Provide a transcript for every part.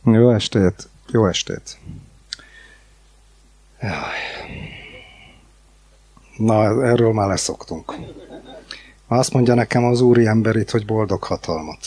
Jó estét! Jó estét! Jaj. Na, erről már leszoktunk. Azt mondja nekem az úriember itt, hogy boldog hatalmat.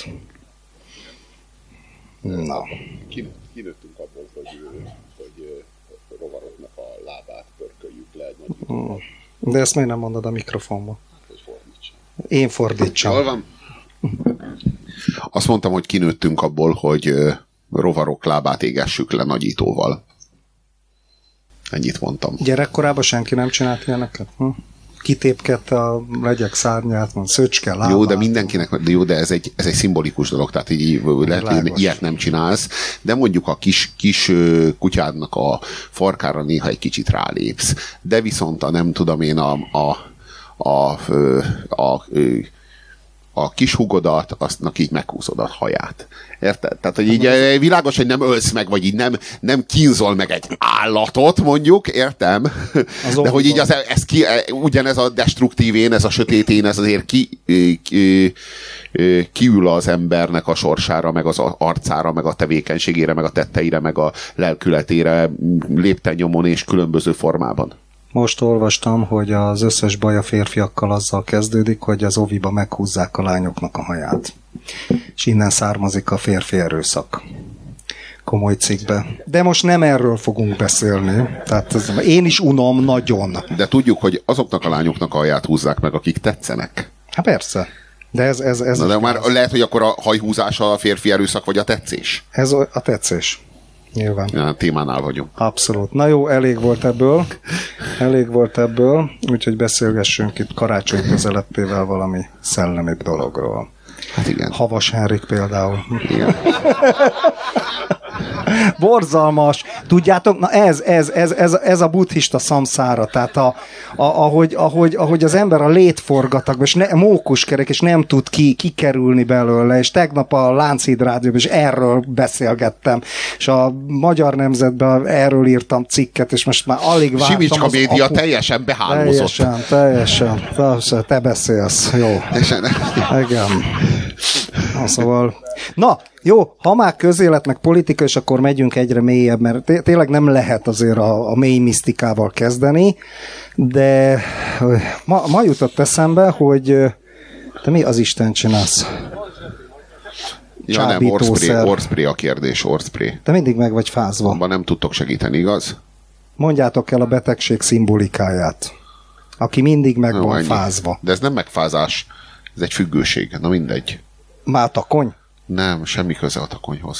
Na. Kinőttünk abból, hogy rovaroknak a lábát pörköljük le egy nagy. De ezt miért nem mondod a mikrofonba? Hogy fordítsam. Én fordítsam. Jól van. Azt mondtam, hogy kinőttünk abból, hogy rovarok lábát égessük le nagyítóval. Ennyit mondtam. Gyerekkorában senki nem csinált ilyeneket? Kitépkedte a legyek szárnyát, szöcske lábát. Jó, de mindenkinek, de ez egy szimbolikus dolog, tehát így lehet, hogy ilyet nem csinálsz, de mondjuk a kis kutyádnak a farkára néha egy kicsit rálépsz. De viszont nem tudom én a kis húgodat, aztnak így meghúzod a haját. Érted? Tehát, hogy így világos, hogy nem ölsz meg, vagy így nem kínzol meg egy állatot, mondjuk, értem? De hogy így ugyanez a destruktív én, ez a sötét én, ez azért kiül az embernek a sorsára, meg az arcára, meg a tevékenységére, meg a tetteire, meg a lelkületére lépten nyomon és különböző formában. Most olvastam, hogy az összes baj a férfiakkal azzal kezdődik, hogy az oviba meghúzzák a lányoknak a haját. És innen származik a férfi erőszak. Komoly cikkbe. De most nem erről fogunk beszélni. Tehát én is unom nagyon. De tudjuk, hogy azoknak a lányoknak a haját húzzák meg, akik tetszenek. Hát persze. De ez de már lehet, hogy akkor a hajhúzása a férfi erőszak, vagy a tetszés? Ez a tetszés. Nyilván. Ja, témánál vagyunk. Abszolút. Na jó, elég volt ebből, úgyhogy beszélgessünk itt karácsony közelettével valami szellemibb dologról. Hát igen. Havas Henrik például. Igen. Borzalmas. Tudjátok, na ez a buddhista szamszára, tehát ahogy az ember a létforgatagba, és mókuskerek, és nem tud kikerülni belőle, és tegnap a Lánchíd Rádióban is erről beszélgettem, és a Magyar Nemzetben erről írtam cikket, és most már alig vártam. Simicska média teljesen behálmozott. Teljesen. Te beszélsz. Jó. Igen. Szóval... Na, jó, ha már közélet, meg politika, és akkor megyünk egyre mélyebb, mert tényleg nem lehet azért a mély misztikával kezdeni, de ma jutott eszembe, hogy te mi az Isten csinálsz? Ja nem, orszpré a kérdés, orszpré. Te mindig meg vagy fázva. Abban nem tudtok segíteni, igaz? Mondjátok el a betegség szimbolikáját. Aki mindig meg van fázva. De ez nem megfázás, ez egy függőség, na mindegy. Mátakony? Nem, semmi köze a takonyhoz.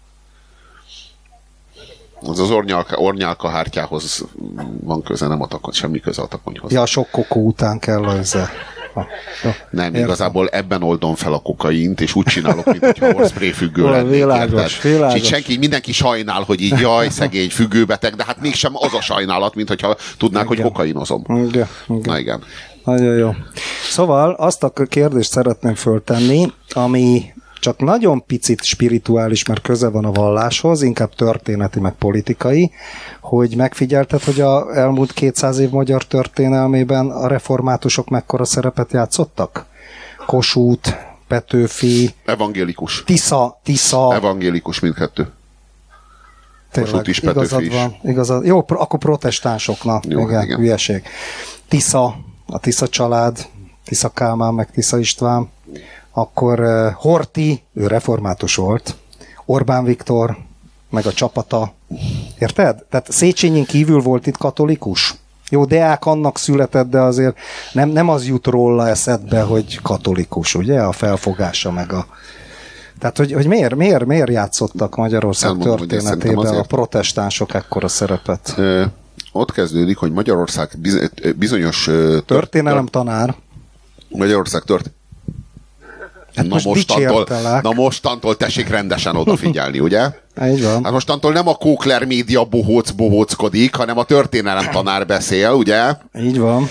Az ornyálkahártyához van köze, nem a takony, semmi köze a takonyhoz. Ja, sok kokó után kell az. Nem, igazából ebben oldom fel a kokaint, és úgy csinálok, mintha orszpré függő lennék. Világos. És így mindenki sajnál, hogy így jaj, szegény függőbeteg, de hát mégsem az a sajnálat, mint hogyha tudnák, hogy kokainozom. Igen. Na igen. Nagyon jó. Szóval azt a kérdést szeretném föltenni, ami csak nagyon picit spirituális, mert köze van a valláshoz, inkább történeti, meg politikai, hogy megfigyelted, hogy az elmúlt 200 év magyar történelmében a reformátusok mekkora szerepet játszottak? Kossuth, Petőfi, evangélikus. Tisza. Evangélikus mindkettő. Kossuth is, Petőfi is. Igazad. Jó, akkor protestánsoknak. Igen, hülyeség. Tisza, a Tisza család, Tisza Kálmán, meg Tisza István. Akkor Horthy, ő református volt, Orbán Viktor, meg a csapata. Érted? Tehát Széchenyin kívül volt itt katolikus. Jó, Deák annak született, de azért nem az jut róla eszedbe, hogy katolikus, ugye? A felfogása meg a... Tehát, hogy miért játszottak Magyarország történetében a protestánsok ekkora szerepet? Ott kezdődik, hogy Magyarország bizonyos... Történelem tanár. Magyarország Hát na mostantól tessék rendesen odafigyelni, ugye? Így van. Hát mostantól nem a Kókler média bohóckodik, hanem a történelem tanár beszél, ugye? Így van.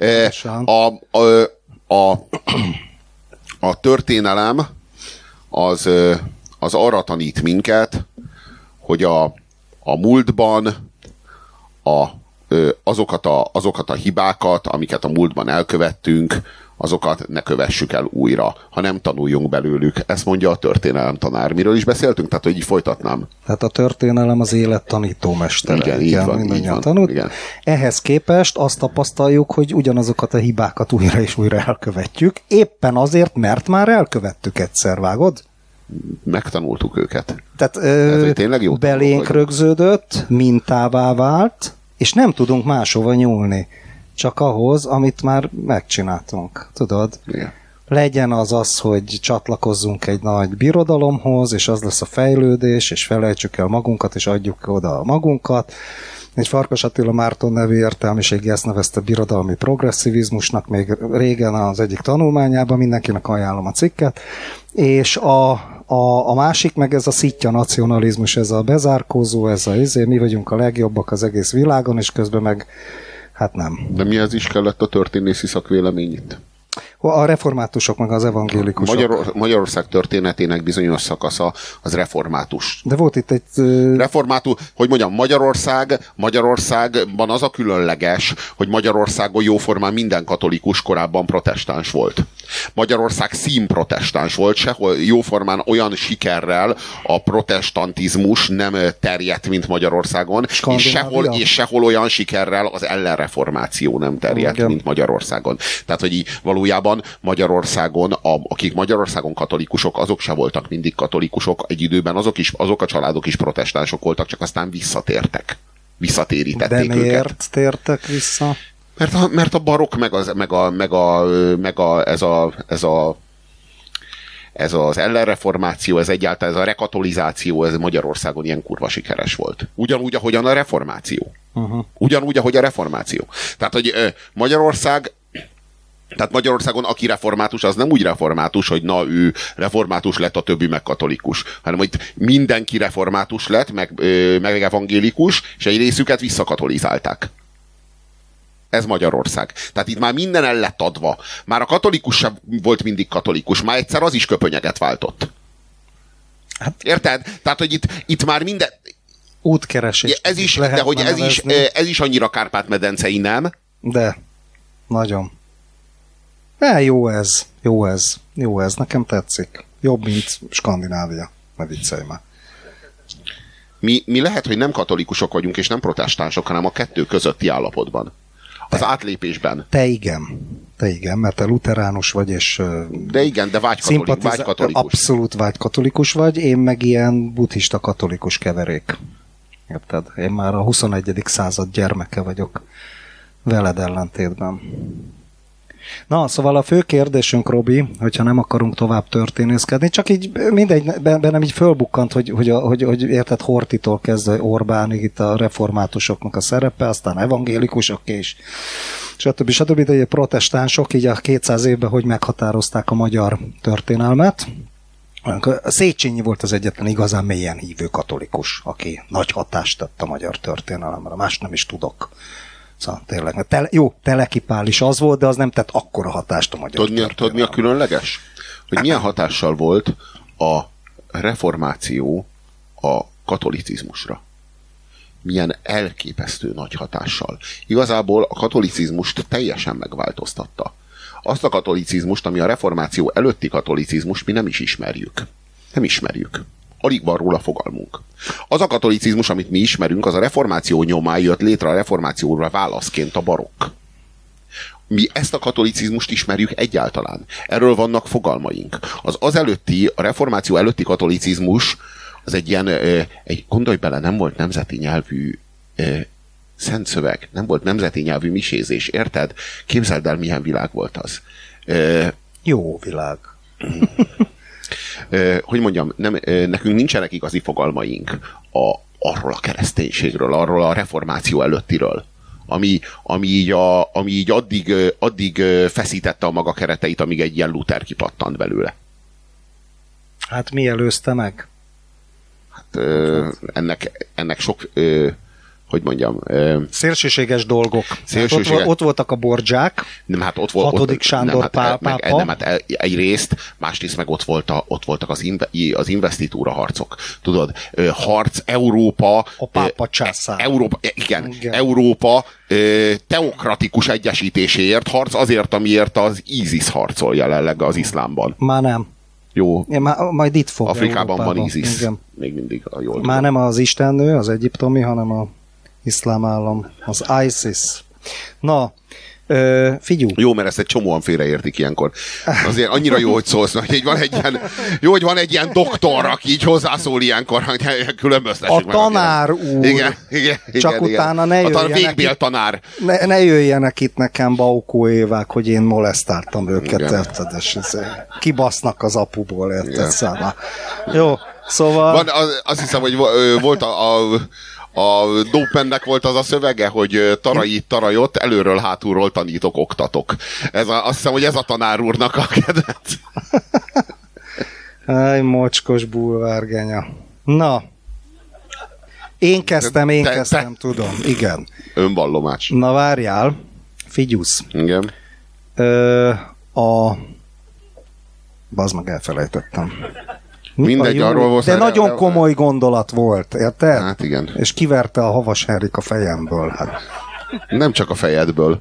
A történelem az arra tanít minket, hogy a múltban azokat a hibákat, amiket a múltban elkövettünk, azokat ne kövessük el újra, ha nem tanuljunk belőlük. Ezt mondja a történelemtanár. Miről is beszéltünk? Tehát, hogy így folytatnám. Tehát a történelem az élet tanítómestere. Igen, így van. Tanult. Igen. Ehhez képest azt tapasztaljuk, hogy ugyanazokat a hibákat újra és újra elkövetjük. Éppen azért, mert már elkövettük egyszer, vágod? Megtanultuk őket. Tehát tényleg jó belénk rögződött, mintává vált, és nem tudunk máshova nyúlni. Csak ahhoz, amit már megcsináltunk. Tudod? Igen. Legyen az, hogy csatlakozzunk egy nagy birodalomhoz, és az lesz a fejlődés, és felejtsük el magunkat, és adjuk oda magunkat. Egy Farkas Attila Márton nevű értelmiségi ezt nevezte birodalmi progresszivizmusnak, még régen az egyik tanulmányában, mindenkinek ajánlom a cikket, és a másik meg ez a szitja nacionalizmus, ez a bezárkózó, ez a mi vagyunk a legjobbak az egész világon, és közben meg hát nem. De mihez is kellett a történészi szakvélemény itt? A reformátusok, meg az evangélikusok. Magyarország történetének bizonyos szakasza az református. De volt itt egy... Református, hogy mondjam, Magyarországban az a különleges, hogy Magyarországon jóformán minden katolikus korábban protestáns volt. Magyarország színprotestáns volt, sehol jóformán olyan sikerrel a protestantizmus nem terjedt, mint Magyarországon, és sehol olyan sikerrel az ellenreformáció nem terjedt, mint Magyarországon. Tehát, hogy így valójában Magyarországon, akik Magyarországon katolikusok, azok se voltak mindig katolikusok, egy időben azok a családok is protestánsok voltak, csak aztán visszatértek. Visszatérítették őket. De miért tértek vissza? Mert a barokk ez az ellenreformáció, ez egyáltalán ez a rekatolizáció, ez Magyarországon ilyen kurva sikeres volt. Ugyanúgy, ahogyan a reformáció. Ugyanúgy, ahogy a reformáció. Tehát, hogy Magyarországon aki református, az nem úgy református, hogy na ő református lett, a többi meg katolikus, hanem hogy mindenki református lett, meg evangélikus, és egy részüket visszakatolizálták. Ez Magyarország. Tehát itt már minden el lett adva. Már a katolikus sem volt mindig katolikus, már egyszer az is köpönyeget váltott. Hát, érted? Tehát, hogy itt már minden... Útkeresés. Ez is annyira Kárpát-medencei, nem? De. Nagyon. Jó ez. Nekem tetszik. Jobb, mint Skandinávia. Ne viccelj már. Mi lehet, hogy nem katolikusok vagyunk, és nem protestánsok, hanem a kettő közötti állapotban. Az átlépésben. Te igen, mert te luteránus vagy, és... De igen, de vágykatolikus. Abszolút vágykatolikus vagy, én meg ilyen buddhista katolikus keverék. Érted? Én már a 21. század gyermeke vagyok. Veled ellentétben. Na, szóval a fő kérdésünk, Robi, hogyha nem akarunk tovább történészkedni, csak így mindegy, bennem így fölbukkant, hogy érted, Horthytól kezdve Orbánig itt a reformátusoknak a szerepe, aztán evangélikusok és stb. De a protestánsok így a 200 évben hogy meghatározták a magyar történelmet. Széchenyi volt az egyetlen igazán mélyen hívő katolikus, aki nagy hatást tett a magyar történelemre. Más nem is tudok. Szóval tényleg, Teleki Pál is az volt, de az nem tett akkora hatást a magyar történelemre. Tudod, mi a különleges? Hogy milyen hatással volt a reformáció a katolicizmusra? Milyen elképesztő nagy hatással. Igazából a katolicizmust teljesen megváltoztatta. Azt a katolicizmust, ami a reformáció előtti katolicizmus, mi nem is ismerjük. Nem ismerjük. Alig van róla fogalmunk. Az a katolicizmus, amit mi ismerünk, az a reformáció nyomán jött létre, a reformációra válaszként a barokk. Mi ezt a katolicizmust ismerjük egyáltalán. Erről vannak fogalmaink. Az előtti, a reformáció előtti katolicizmus, az egy ilyen, gondolj bele, nem volt nemzeti nyelvű szent szöveg, nem volt nemzeti nyelvű misézés, érted? Képzeld el, milyen világ volt az. Jó világ. Hogy mondjam, nekünk nincsenek igazi fogalmaink arról a kereszténységről, arról a reformáció előttiről, ami így addig feszítette a maga kereteit, amíg egy ilyen Luther kipattant belőle. Hát mi előzte meg? Hát ennek hogy mondjam... Szélsőséges dolgok. Ott voltak a Bordzsák, nem, hát ott 6. Sándor pápa. Egyrészt, másrészt meg ott voltak az investitúra harcok. Tudod, harc Európa... A pápa császár. Európa teokratikus egyesítéséért harc azért, amiért az ISIS harcol jelenleg az iszlámban. Már nem. Jó. Majd itt fog. Afrikában van ISIS. Igen. Még mindig a jól. Már nem az istennő, az egyiptomi, hanem a iszlám állam, az ISIS. Na, figyelj. Jó, mert ezt egy csomóan félreértik ilyenkor. Azért annyira jó, hogy szólsz, hogy van egy ilyen doktor, aki így hozzászól ilyenkor, hogy különböztessük meg. A tanár úr. Igen. Csak utána ne jöjjenek tanár. Ne jöjjenek itt nekem Baukó Évák, hogy én molesztáltam őket, érted? És kibasznak az apuból, érted? Száma. Jó, szóval... Azt hiszem, hogy volt a Dopennek volt az a szövege, hogy tarajott, előről, hátulról tanítok, oktatok. Azt hiszem, hogy ez a tanár úrnak a kedvenc. Áj, mocskos bulvárgenya. Na, én kezdtem, tudom. Igen. Önvallomás. Na várjál, figyusz. Igen. Bazd meg, elfelejtettem. Mindegy, arról volt. De nagyon komoly gondolat volt, érted? Hát igen. És kiverte a Havas Henrik a fejemből. Hát. Nem csak a fejedből.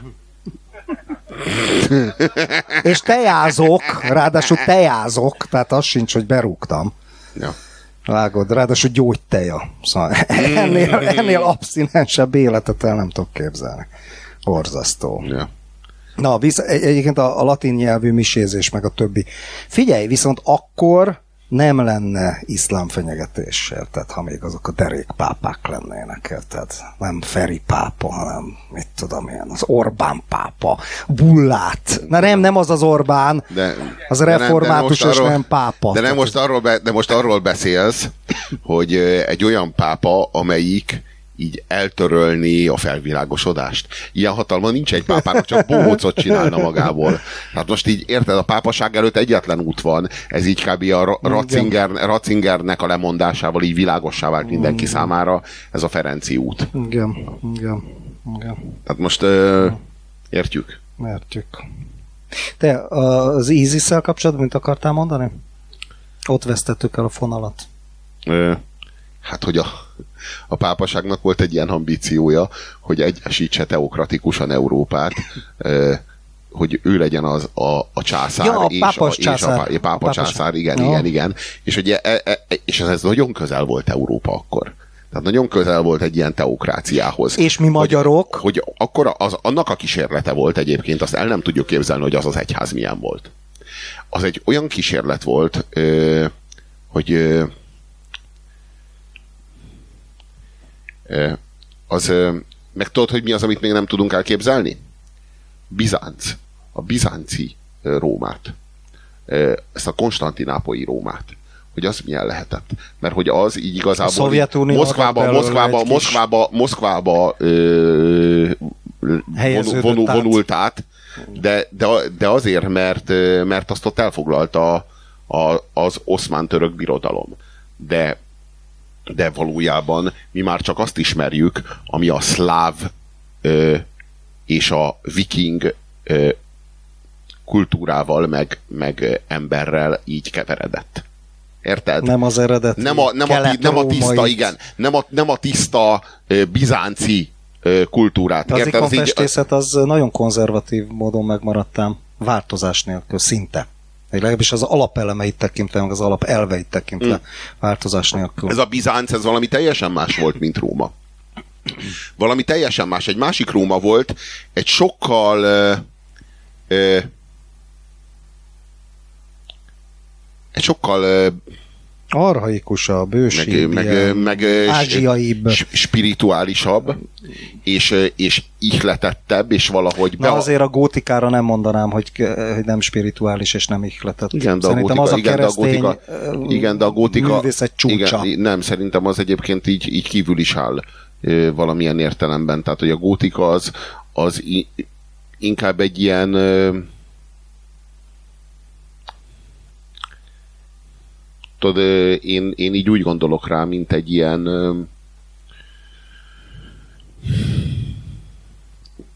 És tejázok, ráadásul tejázok, tehát az sincs, hogy berúgtam. Ja. Vágod, ráadásul gyógyteja. Szóval ennél abszinensebb életet el nem tudok képzelni. Borzasztó. Ja. Na, egyébként a latin nyelvű misézés meg a többi. Figyelj, viszont akkor nem lenne iszlám fenyegetés, érted, ha még azok a derékpápák lennének, érted? Nem Feri pápa, hanem mit tudom én, az Orbán pápa, Bullát. Na nem az Orbán, az református és nem pápa. De most arról beszélsz, hogy egy olyan pápa, amelyik így eltörölni a felvilágosodást. Ilyen hatalma nincs egy pápának, csak bohócot csinálna magából. Hát most így érted, a pápaság előtt egyetlen út van, ez így kb. A Ratzingernek a lemondásával így világossá vált mindenki számára, ez a Ferenci út. Igen. Tehát most értjük? Értjük. Te az ISIS-szel kapcsolatban mit akartál mondani? Ott vesztettük el a fonalat. Hát, hogy a pápaságnak volt egy ilyen ambíciója, hogy egyesítse teokratikusan Európát, hogy ő legyen a császár, a pápa császár, igen. És ez nagyon közel volt Európa akkor. Tehát nagyon közel volt egy ilyen teokráciához. És mi magyarok? Hogy akkor annak a kísérlete volt egyébként, azt el nem tudjuk képzelni, hogy az egyház milyen volt. Az egy olyan kísérlet volt, hogy meg tudod, hogy mi az, amit még nem tudunk elképzelni? Bizánc. A bizánci Rómát. Ezt a konstantinápolyi Rómát. Hogy az milyen lehetett. Mert hogy az így igazából Moszkvába vonult át, de azért, mert azt ott elfoglalta az oszmán-török birodalom. De valójában mi már csak azt ismerjük, ami a szláv és a viking kultúrával meg emberrel így keveredett. Érted? Nem az eredeti. Nem a tiszta bizánci kultúrát. Az ikonfestészet az nagyon konzervatív módon megmaradtám, változás nélkül, szinte. Legalábbis az alapelemeit tekintve, meg az alapelveit tekintve változás nélkül. Ez a Bizánc, ez valami teljesen más volt, mint Róma. Valami teljesen más. Egy másik Róma volt, egy sokkal archaikusabb, ősibb, meg ázsiaibb, spirituálisabb, és ihletettebb, és valahogy... azért a gótikára nem mondanám, hogy nem spirituális és nem ihletett. Igen, de szerintem az a keresztény művészet csúcsa. Igen, nem, szerintem az egyébként így kívül is áll valamilyen értelemben. Tehát, hogy a gótika az inkább egy ilyen... én így úgy gondolok rá, mint egy ilyen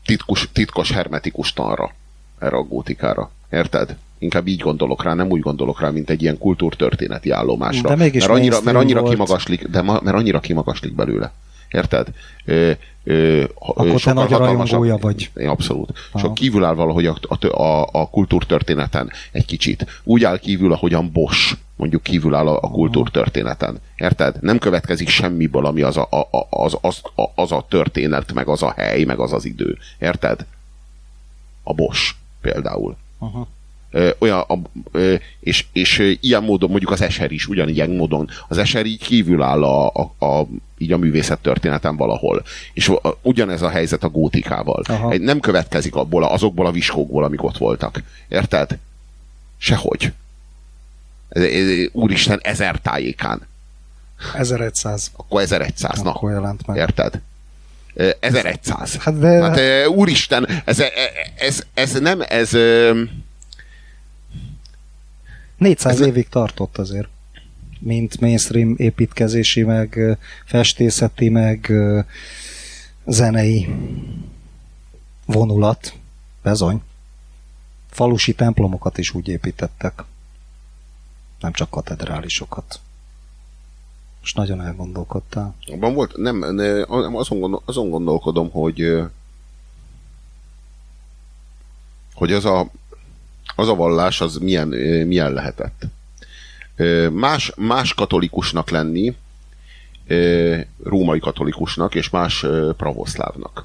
titkos hermetikus tanra erre a gótikára. Érted? Inkább így gondolok rá, nem úgy gondolok rá, mint egy ilyen kultúrtörténeti állomásra. Mert annyira kimagaslik belőle. Érted? Akkor te nagy rajongója vagy. Abszolút. Sok kívül áll valahogy a kultúrtörténeten egy kicsit. Úgy áll kívül, ahogyan Bosch mondjuk kívül áll a kultúrtörténeten. Érted? Nem következik semmiből, ami az a történet, meg az a hely, meg az az idő. Érted? A Bosch például. Aha. És ilyen módon mondjuk az Escher is ugyanilyen módon. Az Escher így kívül áll így a művészettörténeten valahol. És ugyanez a helyzet a gótikával. Aha. Nem következik azokból a viskókból, amik ott voltak. Érted? Sehogy. Úristen, 1000 tájékán. 1100. Akkor 1100. Akkor jelent meg. Érted? 1100. Hát úristen, ez nem, ez 400 évig tartott azért. Mint mainstream építkezési, meg festészeti, meg zenei vonulat. Bezony. Falusi templomokat is úgy építettek. Nem csak katedrálisokat. Most nagyon elgondolkodtál. Abban volt, nem azon gondolkodom, hogy az a vallás az milyen lehetett. Más katolikusnak lenni, római katolikusnak, és más pravoszlávnak.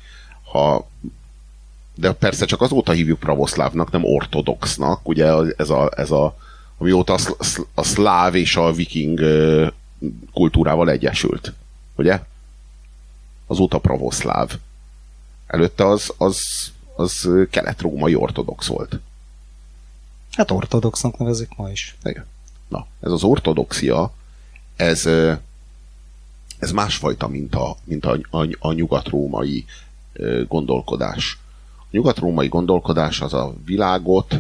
De persze csak azóta hívjuk pravoszlávnak, nem ortodoxnak, ugye ez a amióta a szláv és a viking kultúrával egyesült. Ugye? Azóta pravoszláv. Előtte az kelet-római ortodox volt. Hát ortodoxnak nevezik ma is. Igen. Na, ez az ortodoxia, ez másfajta, mint a nyugat-római gondolkodás. A nyugat-római gondolkodás az a világot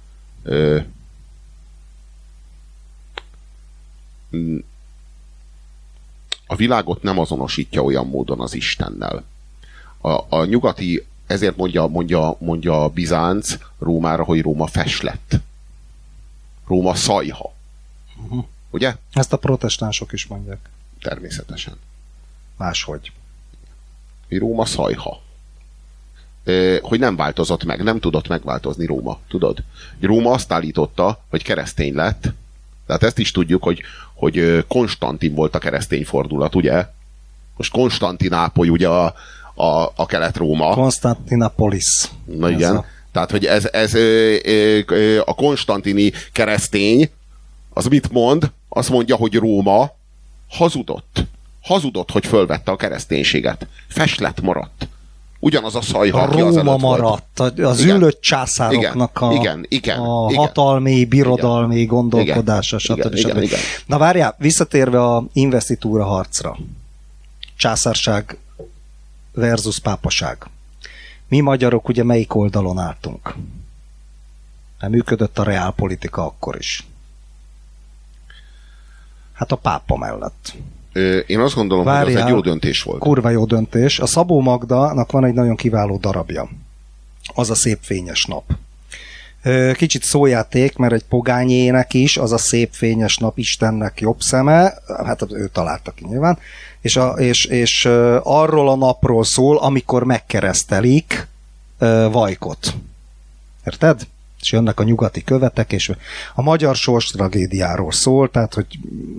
nem azonosítja olyan módon az Istennel. A nyugati, ezért mondja Bizánc Rómára, hogy Róma feslett. Róma szajha. Uh-huh. Ugye? Ezt a protestánsok is mondják. Természetesen. Máshogy. Róma szajha. Hogy nem változott meg, nem tudott megváltozni Róma. Tudod? Róma azt állította, hogy keresztény lett. Tehát ezt is tudjuk, hogy Konstantin volt a keresztény fordulat, ugye? Most Konstantinápoly, ugye a Kelet-Róma. Konstantinopolis. Na igen. Tehát, hogy ez a konstantini keresztény, az mit mond? Azt mondja, hogy Róma hazudott. Hazudott, hogy fölvette a kereszténységet. Feslett maradt. Ugyanaz a szajha, aki az előtt maradt. Az ülött császároknak a hatalmi, birodalmi gondolkodása, stb. Na várjál, visszatérve a investitúra harcra. Császárság versus pápaság. Mi magyarok ugye melyik oldalon álltunk? Nem működött a reálpolitika akkor is. Hát a pápa mellett. Én azt gondolom, hogy az egy jó döntés volt. Kurva jó döntés. A Szabó Magdának van egy nagyon kiváló darabja. Az a Szép fényes nap. Kicsit szójáték, mert egy pogányének is az a szép fényes nap Istennek jobb szeme, hát ő találta ki nyilván, és arról a napról szól, amikor megkeresztelik Vajkot. Érted? És jönnek a nyugati követek, és a magyar sors tragédiáról szól, tehát, hogy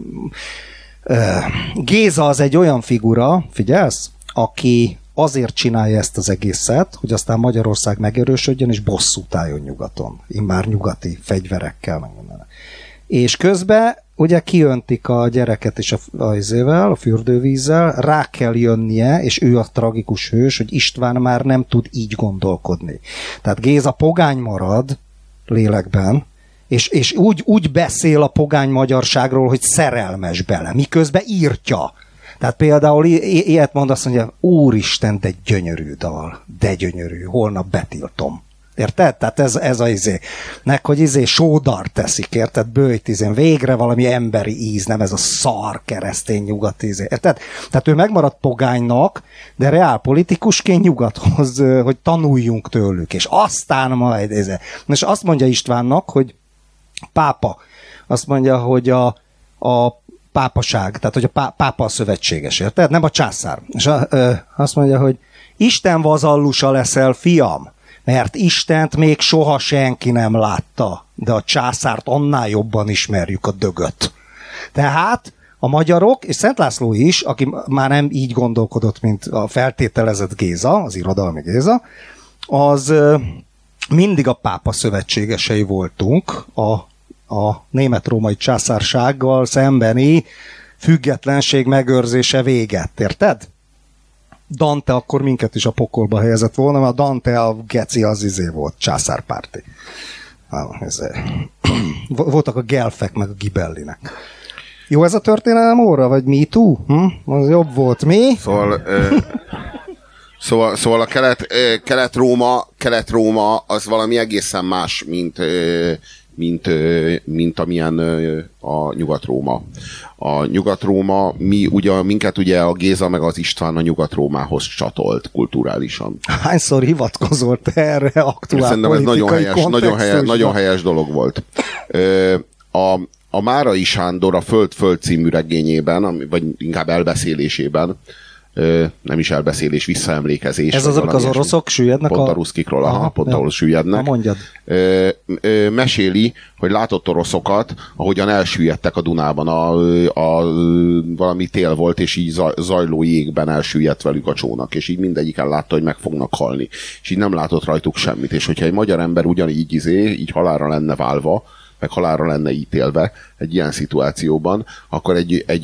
Géza az egy olyan figura, figyelsz, aki azért csinálja ezt az egészet, hogy aztán Magyarország megerősödjön, és bosszút álljon nyugaton. Immár nyugati fegyverekkel, meg minden. És közben ugye kiöntik a gyereket is a fürdővízzel, rá kell jönnie, és ő a tragikus hős, hogy István már nem tud így gondolkodni. Tehát Géza pogány marad lélekben, és úgy beszél a pogány magyarságról, hogy szerelmes bele, miközben írtja. Tehát például ilyet mond, azt mondja, úristen, de gyönyörű dal, de gyönyörű, holnap betiltom. Érted? Tehát ez a izé. Hogy sódar teszik, érted? Bőjt végre valami emberi íz, nem ez a szar keresztény nyugat izé. Érted? Tehát ő megmaradt pogánynak, de reálpolitikusként nyugathoz, hogy tanuljunk tőlük, és aztán majd izé. És azt mondja Istvánnak, hogy pápa. Azt mondja, hogy a pápaság, tehát hogy a pápa a szövetséges, érted? Nem a császár. És azt mondja, hogy Isten vazallusa leszel, fiam, mert Istent még soha senki nem látta, de a császárt annál jobban ismerjük, a dögöt. Tehát a magyarok, és Szent László is, aki már nem így gondolkodott, mint a feltételezett Géza, az irodalmi Géza, az mindig a pápa szövetségesei voltunk a német-római császársággal szembeni függetlenség megőrzése véget, érted? Dante akkor minket is a pokolba helyezett volna, mert a Dante a geci az volt, császárpárti. Voltak a gelfek, meg a gibellinek. Jó ez a történelem óra, vagy Me Too? Az jobb volt, mi? Szóval a Kelet-Róma az valami egészen más, mint amilyen a Nyugat-Róma. A Nyugat-Róma, minket ugye a Géza meg az István a Nyugat-Rómához csatolt kulturálisan. Hányszor hivatkozott erre aktuál politikai kontextusban? Nagyon helyes dolog volt. A Márai Sándor a Föld című regényében, vagy inkább elbeszélésében, nem is elbeszélés, visszaemlékezés. Ez az, amikor az oroszok süllyednek pont a ruszkikról, pont ahol süllyednek. Mondjad. Meséli, hogy látott oroszokat, ahogyan elsüllyedtek a Dunában, valami tél volt, és így zajló jégben elsüllyedt velük a csónak, és így mindegyiken látta, hogy meg fognak halni. És így nem látott rajtuk semmit. És hogyha egy magyar ember ugyanígy így halálra lenne válva, meg halálra lenne ítélve egy ilyen szituációban, akkor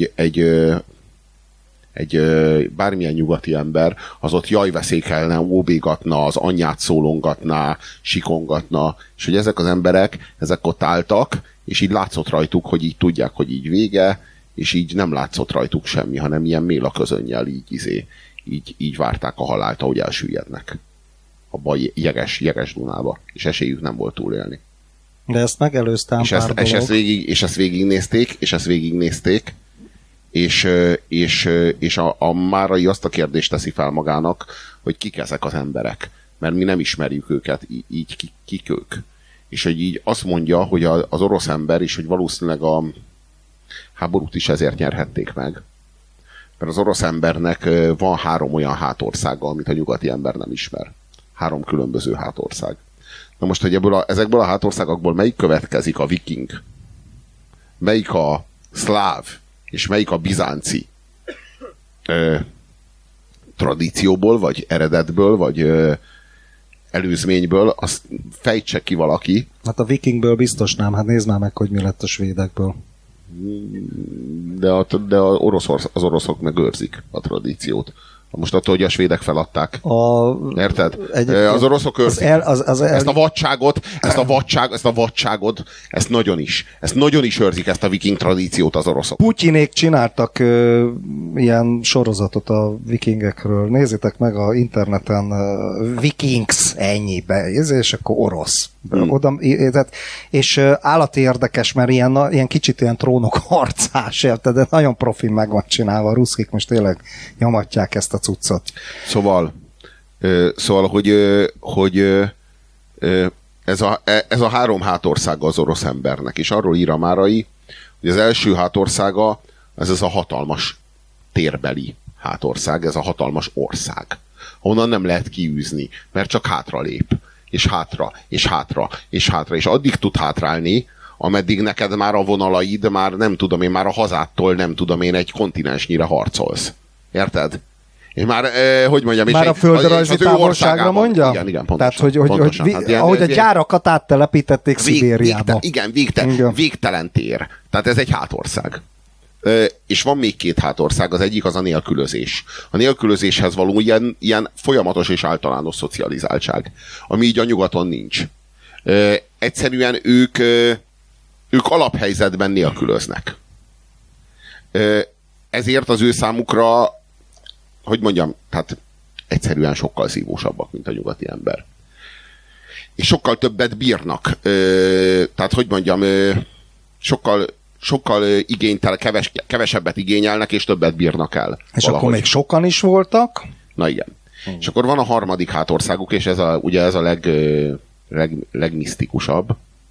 egy bármilyen nyugati ember, az ott jajveszékelne, óbégatna, az anyját szólongatná, sikongatna, és hogy ezek az emberek, ezek ott álltak, és így látszott rajtuk, hogy így tudják, hogy így vége, és így nem látszott rajtuk semmi, hanem ilyen mélaközönnyel így várták a halált, ahogy elsüllyednek abba a jeges Dunába, és esélyük nem volt túlélni. De ezt megelőztem és ezt végignézték, és a Márai azt a kérdést teszi fel magának, hogy kik ezek az emberek, mert mi nem ismerjük őket, így kik ők. És hogy így azt mondja, hogy az orosz ember is, hogy valószínűleg a háborút is ezért nyerhették meg. Mert az orosz embernek van 3 olyan hátországa, amit a nyugati ember nem ismer. 3 különböző hátország. Na most, hogy ezekből a hátországokból melyik következik a viking? Melyik a szláv? És melyik a bizánci tradícióból, vagy eredetből, vagy előzményből, azt fejtse ki valaki. Hát a vikingből biztos nem, hát nézd már meg, hogy mi lett a svédekből. De az oroszok megőrzik a most attól, hogy a svédek feladták. Érted? Az oroszok őrzik. Ezt a vadságot, ezt nagyon is őrzik, ezt a viking tradíciót az oroszok. Putyinék csináltak ilyen sorozatot a vikingekről. Nézzétek meg a interneten Vikings ennyibe, és akkor orosz. És állati érdekes, mert ilyen kicsit ilyen trónok harcás, érted? De nagyon profin meg van csinálva. A ruszkik most tényleg nyomatják ezt a cuccot. Szóval hogy ez a 3 hátországa az orosz embernek, és arról ír a Márai, hogy az első hátországa ez a hatalmas térbeli hátország, ez a hatalmas ország, ahonnan nem lehet kiűzni, mert csak hátra lép, és hátra, és hátra, és hátra, és addig tud hátrálni, ameddig neked már a vonalaid, már nem tudom én, már a hazától nem tudom én egy kontinensnyire harcolsz. Érted? És már, hogy mondjam, már a földrajzi távolságra mondja? Igen, pontosan. Tehát, hogy ahogy a gyárakat áttelepítették Szibériába. Igen, végtelen tér. Tehát ez egy hátország. És van még 2 hátország, az egyik az a nélkülözés. A nélkülözéshez való ilyen folyamatos és általános szocializáltság, ami így a nyugaton nincs. Egyszerűen ők alaphelyzetben nélkülöznek. Ezért az ő számukra, hogy mondjam, tehát egyszerűen sokkal szívósabbak, mint a nyugati ember. és sokkal többet bírnak. Tehát, hogy mondjam, sokkal igénytelen, kevesebbet igényelnek, és többet bírnak el. És valahogy. Akkor még sokan is voltak? Na igen. És akkor van a harmadik hátországuk, és ugye ez a legmisztikusabb.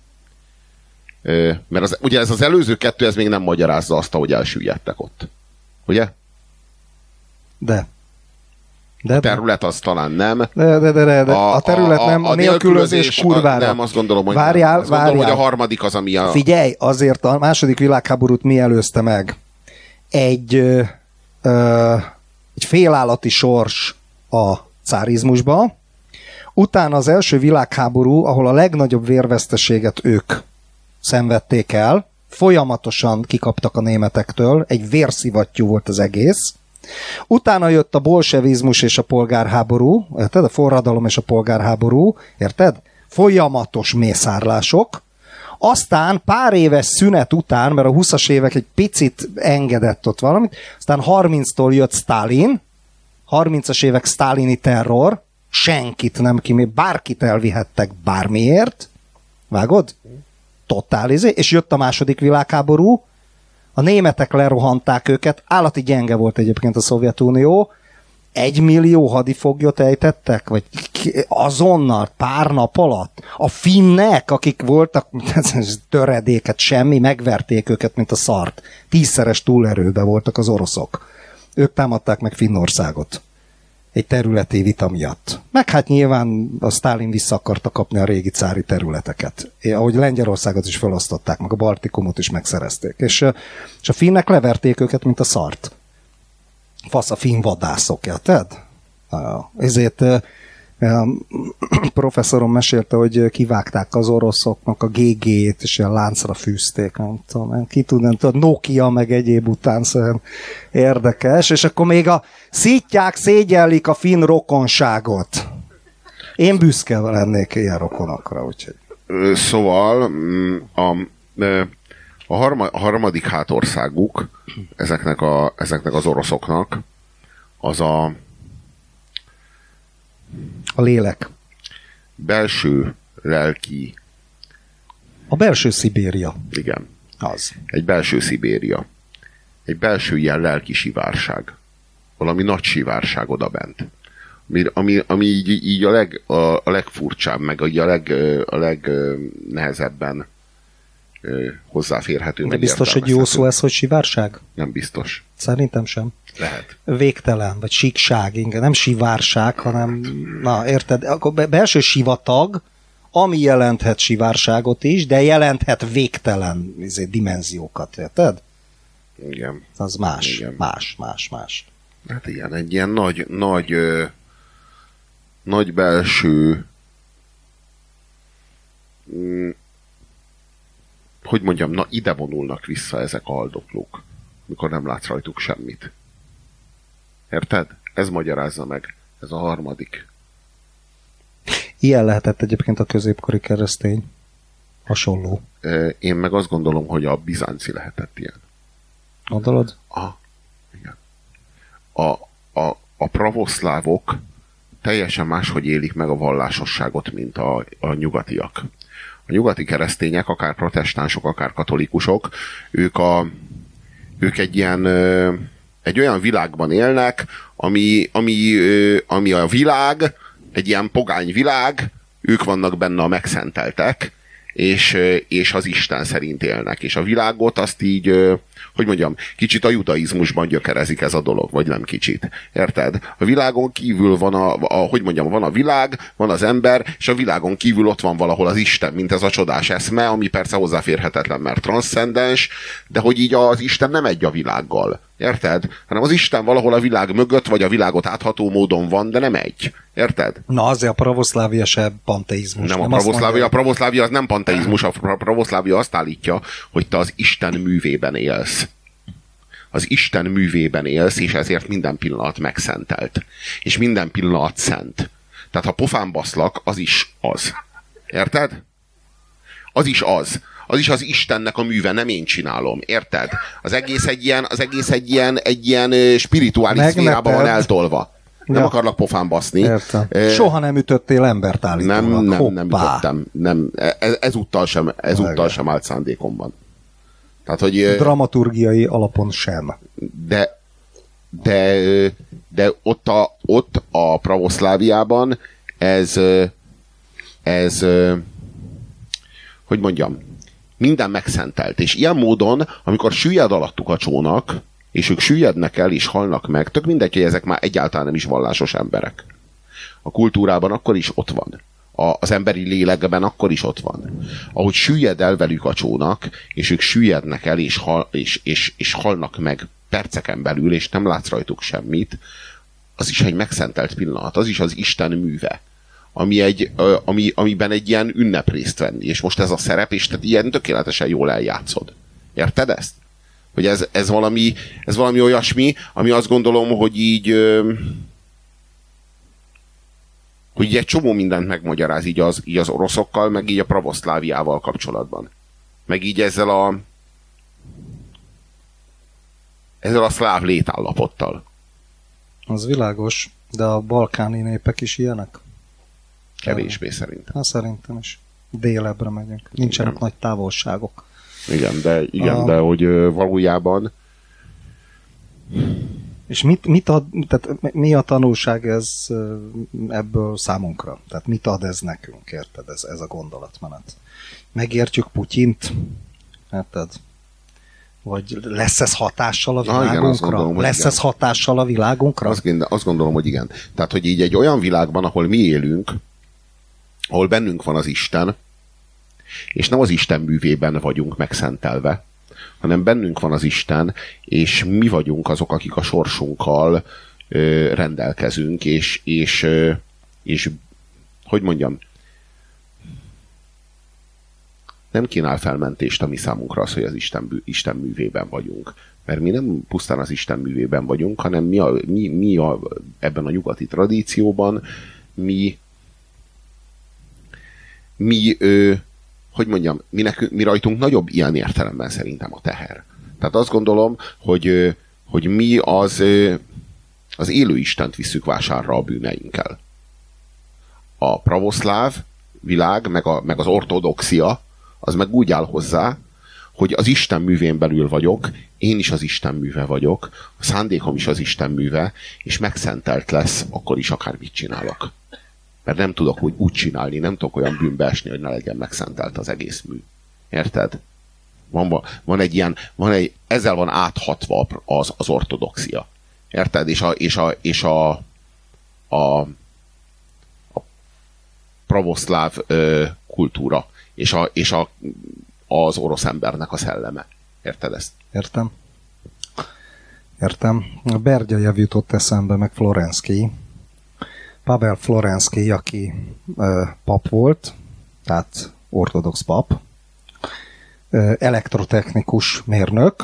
Mert ugye ez az előző kettő, ez még nem magyarázza azt, ahogy elsüllyedtek ott. Ugye? De. A terület az talán nem. De. A terület nem, a nélkülözés kurvára. Nem, azt gondolom, hogy várjál. Gondolom, hogy a harmadik az, ami a... Figyelj, azért a második világháborút mi előzte meg? Egy félállati sors a cárizmusba, utána az első világháború, ahol a legnagyobb vérveszteséget ők szenvedték el, folyamatosan kikaptak a németektől, egy vérszivattyú volt az egész. Utána jött a bolsevizmus és a polgárháború, érted? A forradalom és a polgárháború, érted? Folyamatos mészárlások. Aztán pár éves szünet után, mert a 20-as évek egy picit engedett ott valamit, aztán 30-tól jött Sztálin, 30-as évek sztálini terror, senkit nem bárkit elvihettek bármiért, vágod? Totál és jött a második világháború, a németek lerohanták őket, állati gyenge volt egyébként a Szovjetunió, 1 millió hadifoglyot ejtettek, vagy azonnal, pár nap alatt. A finnek, akik voltak töredéket, semmi, megverték őket, mint a szart. 10-szeres túlerőben voltak az oroszok. Ők támadták meg Finnországot. Egy területi vita miatt. Meg hát nyilván a Sztálin vissza akarta kapni a régi cári területeket. Ahogy Lengyelországot is felosztották, meg a Baltikumot is megszerezték. És a finnek leverték őket, mint a szart. Fasz a finn vadászok, érted? Ezért professzorom mesélte, hogy kivágták az oroszoknak a GG-t, és ilyen láncra fűzték, nem tudom, ki tudnám, Nokia meg egyéb után, szóval érdekes, és akkor még szítják, szégyellik a finn rokonságot. Én büszke lennék ilyen rokonokra, úgyhogy. Szóval a harmadik hátországuk ezeknek az oroszoknak az a lélek. Belső lelki. A belső Szibéria. Igen. Az. Egy belső Szibéria. Egy belső ilyen lelki sivárság. Valami nagy sivárság odabent. Ami így a legfurcsább, meg a legnehezebben hozzáférhető. De biztos, hogy jó szó ez, hogy sivárság? Nem biztos. Szerintem sem. Lehet. Végtelen, vagy síkság, inkább nem sivárság, hanem, na érted, akkor belső sivatag, ami jelenthet sivárságot is, de jelenthet végtelen dimenziókat, érted? Igen. Az más, igen. Más. Hát igen, egy ilyen nagy belső hogy mondjam, na ide vonulnak vissza ezek a haldoklók, mikor nem látsz rajtuk semmit. Érted? Ez magyarázza meg. Ez a harmadik. Ilyen lehetett egyébként a középkori keresztény. Hasonló. Én meg azt gondolom, hogy a bizánci lehetett ilyen. Gondolod? Igen. A pravoszlávok teljesen máshogy élik meg a vallásosságot, mint a nyugatiak. A nyugati keresztények, akár protestánsok, akár katolikusok, ők egy olyan világban élnek, ami a világ, egy ilyen pogány világ, ők vannak benne a megszenteltek, és az Isten szerint élnek. És a világot azt így, hogy mondjam, kicsit a judaizmusban gyökerezik ez a dolog, vagy nem kicsit. Érted? A világon kívül van van a világ, van az ember, és a világon kívül ott van valahol az Isten, mint ez a csodás eszme, ami persze hozzáférhetetlen, mert transzcendens, de hogy így az Isten nem egy a világgal. Érted? Hanem az Isten valahol a világ mögött, vagy a világot átható módon van, de nem egy. Érted? Na azért a pravoszlávia se panteizmus. Nem, a pravoszlávia az nem panteizmus, a pravoszlávia azt állítja, hogy te az Isten művében élsz. Az Isten művében élsz, és ezért minden pillanat megszentelt. És minden pillanat szent. Tehát ha pofán baszlak, az is az. Érted? Az is az. Az is az Istennek a műve, nem én csinálom. Érted? Az egész egy ilyen spirituális szférában van eltolva. Nem akarlak pofán baszni. Soha nem ütöttél embert állítólag. Nem ütöttem. Nem. Ezúttal sem állt szándékomban. Tehát, hogy... Dramaturgiai alapon sem. De ott a pravoszláviában ez hogy mondjam, minden megszentelt. És ilyen módon, amikor süllyed alattuk a csónak, és ők süllyednek el és halnak meg, tök mindegy, hogy ezek már egyáltalán nem is vallásos emberek. A kultúrában akkor is ott van. Az emberi lélekben akkor is ott van. Ahogy süllyed el velük a csónak, és ők süllyednek el és halnak meg perceken belül, és nem látsz rajtuk semmit, az is egy megszentelt pillanat, az is az Isten műve, amiben egy ilyen ünnep részt venni. És most ez a szerep, és tehát ilyen tökéletesen jól eljátszod. Érted ezt? Hogy ez valami olyasmi, ami azt gondolom, hogy így egy csomó mindent megmagyaráz így az oroszokkal, meg így a pravoszláviával kapcsolatban. Meg így ezzel a szláv létállapottal. Az világos, de a balkáni népek is ilyenek? Kevésbé szerintem. Hát szerintem is. Délebbre megyünk. Nincsenek nagy távolságok. Igen, de hogy valójában... És mi a tanulság ebből számunkra? Tehát mit ad ez nekünk, érted? Ez a gondolatmenet. Megértjük Putyint? Érted? Vagy lesz ez hatással a világunkra? Igen, lesz ez hatással a világunkra? Azt gondolom, hogy igen. Tehát, hogy így egy olyan világban, ahol mi élünk, ahol bennünk van az Isten, és nem az Isten művében vagyunk megszentelve, hanem bennünk van az Isten, és mi vagyunk azok, akik a sorsunkkal rendelkezünk, és hogy mondjam, nem kínál felmentést a mi számunkra az, hogy az Isten művében vagyunk. Mert mi nem pusztán az Isten művében vagyunk, hanem mi ebben a nyugati tradícióban hogy mondjam, mi rajtunk nagyobb ilyen értelemben szerintem a teher. Tehát azt gondolom, hogy mi az élő Istent visszük vásárra a bűneinkkel. A pravoszláv világ, meg az ortodoxia, az meg úgy áll hozzá, hogy az Isten művén belül vagyok, én is az Isten műve vagyok, a szándékom is az Isten műve, és megszentelt lesz, akkor is akármit csinálok. Mert nem tudok úgy csinálni, nem tudok olyan bűnbe esni, hogy ne legyen megszentelt az egész mű. Érted? Ezzel van áthatva az ortodoxia. Érted? És a pravoszláv kultúra, és az orosz embernek a szelleme. Érted ezt? Értem. Bergyajev jutott eszembe, meg Florenszky. Pavel Florenszky, aki pap volt, tehát ortodox pap, elektrotechnikus mérnök,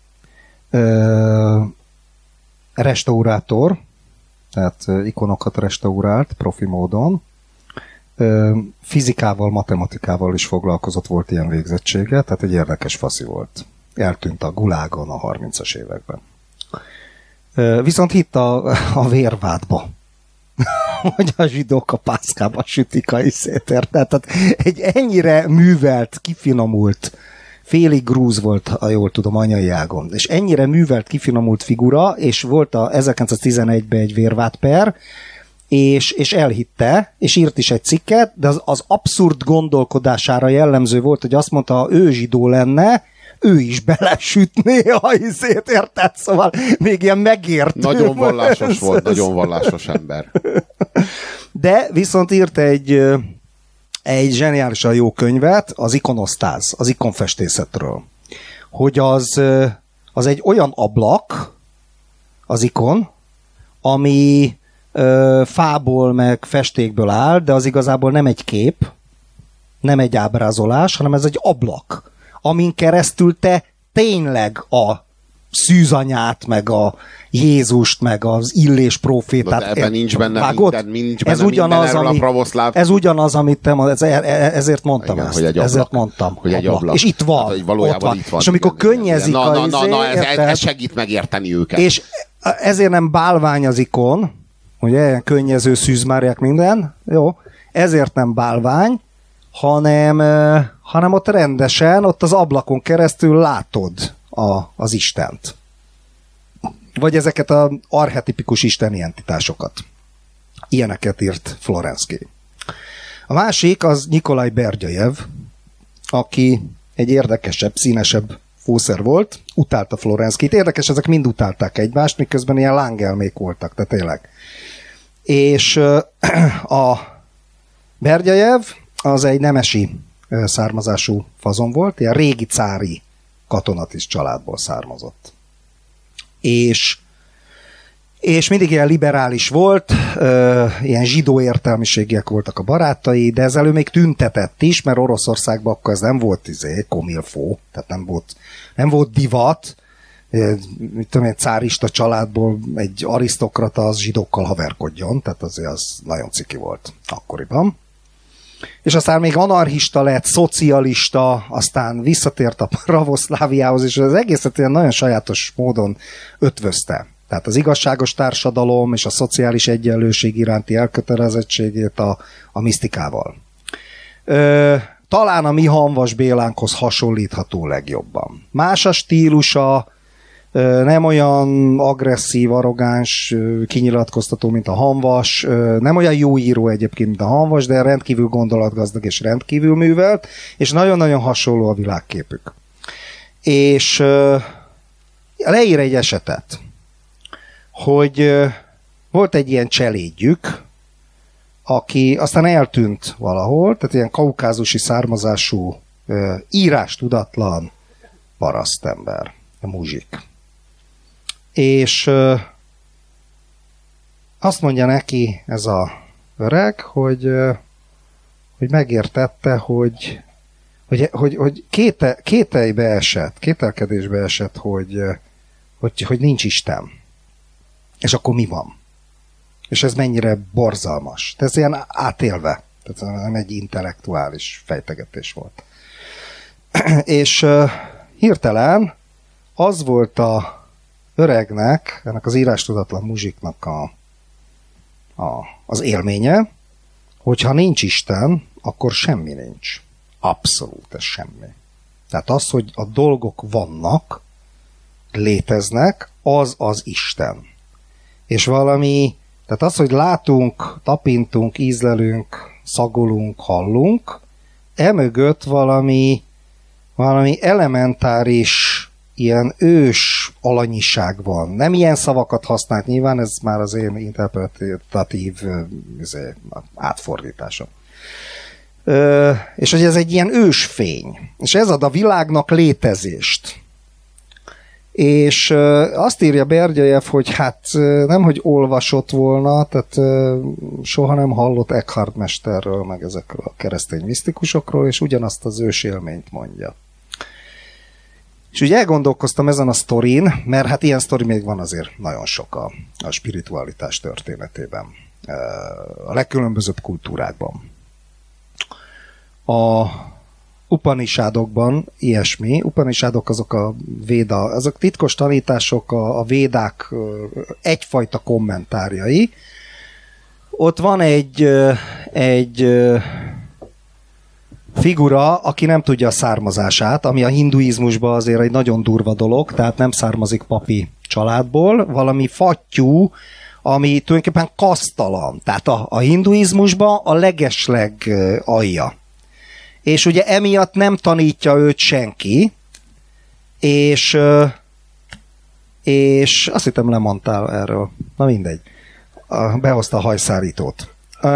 restaurátor, tehát ikonokat restaurált profi módon, fizikával, matematikával is foglalkozott, volt ilyen végzettsége, tehát egy érdekes faszi volt. Eltűnt a gulágon a 30-as években. Viszont hitt a vérvádba, hogy a zsidók a pászkába sütik a iszét, tehát egy ennyire művelt, kifinomult, félig grúz volt, ha jól tudom, anyai ágon, és ennyire művelt, kifinomult figura, és volt 1911-ben egy vérvádper, és elhitte, és írt is egy cikket, de az abszurd gondolkodására jellemző volt, hogy azt mondta, ha ő zsidó lenne, ő is belesütné a izét, érted? Szóval még ilyen megértő. Nagyon vallásos volt, nagyon vallásos ember. De viszont írt egy zseniálisan jó könyvet, az ikonosztáz, az ikonfestészetről. Hogy az egy olyan ablak, az ikon, ami fából meg festékből áll, de az igazából nem egy kép, nem egy ábrázolás, hanem ez egy ablak, amin keresztül te tényleg a szűzanyát, meg a Jézust, meg az Illés prófétát. De ebben nincs benne ez ugyanaz, amit te mondasz, ezért mondtam. Igen, ezt. Hogy egy ablak, ezért mondtam. Hogy egy ablak. És itt van. Hát, valójában itt van. És amikor könnyezik ez segít megérteni őket. És ezért nem bálvány az ikon, ugye ilyen könnyező szűzmárják minden, jó, ezért nem bálvány, hanem ott rendesen, ott az ablakon keresztül látod az Istent. Vagy ezeket az archetipikus isteni entitásokat. Ilyeneket írt Florenszky. A másik az Nikolaj Berdjajev, aki egy érdekesebb, színesebb fószer volt, utálta Florenszkit. Érdekes, ezek mind utálták egymást, miközben ilyen lángelmék voltak, de tényleg. És a Berdjajev az egy nemesi származású fazon volt, ilyen régi cári katonatiszt családból származott. És mindig ilyen liberális volt, ilyen zsidó értelmiségiek voltak a barátai, de ezzel ő még tüntetett is, mert Oroszországban akkor ez nem volt komilfó, tehát nem volt divat, mit tudom én, cárista családból egy arisztokrata az zsidókkal haverkodjon, tehát azért az nagyon ciki volt akkoriban. És aztán még anarchista lett, szocialista, aztán visszatért a pravoszláviához, és az egészet ilyen nagyon sajátos módon ötvözte. Tehát az igazságos társadalom és a szociális egyenlőség iránti elkötelezettségét a misztikával. Talán a mi Hamvas Bélánkhoz hasonlítható legjobban. Más a stílusa, nem olyan agresszív, arrogáns, kinyilatkoztató, mint a Hamvas, nem olyan jó író egyébként, mint a Hamvas, de rendkívül gondolatgazdag és rendkívül művelt, és nagyon-nagyon hasonló a világképük. És leír egy esetet, hogy volt egy ilyen cselédjük, aki aztán eltűnt valahol, tehát ilyen kaukázusi származású, írástudatlan parasztember, a muzsik. És azt mondja neki ez a öreg, hogy megértette, hogy kételkedésbe esett, hogy nincs Isten. És akkor mi van? És ez mennyire borzalmas. Ez ilyen átélve. Tehát nem egy intellektuális fejtegetés volt. És hirtelen az volt a öregnek, ennek az írástudatlan muzsiknak az élménye, hogyha nincs Isten, akkor semmi nincs. Abszolút ez semmi. Tehát az, hogy a dolgok vannak, léteznek, az az Isten. És tehát az, hogy látunk, tapintunk, ízlelünk, szagolunk, hallunk, emögött valami elementáris, ilyen ős alanyiság van. Nem ilyen szavakat használt, nyilván ez már az én interpretatív átfordításom. És hogy ez egy ilyen ősfény. És ez ad a világnak létezést. És azt írja Berdjajev, hogy hát nem, hogy olvasott volna, tehát soha nem hallott Eckhart mesterről, meg ezekről a keresztény misztikusokról, és ugyanazt az ősélményt mondja. És úgy elgondolkoztam ezen a sztorin, mert hát ilyen sztori még van azért nagyon sok a spiritualitás történetében, a legkülönbözőbb kultúrákban. A Upanishadokban ilyesmi. Upanishadok azok a véda, azok titkos tanítások, a védák egyfajta kommentárjai. Ott van egy figura, aki nem tudja a származását, ami a hinduizmusban azért egy nagyon durva dolog, tehát nem származik papi családból, valami fattyú, ami tulajdonképpen kasztalan. Tehát a hinduizmusban a legesleg alja. És ugye emiatt nem tanítja őt senki, és azt hittem lemondtál erről. Na mindegy. Behozta a hajszárítót.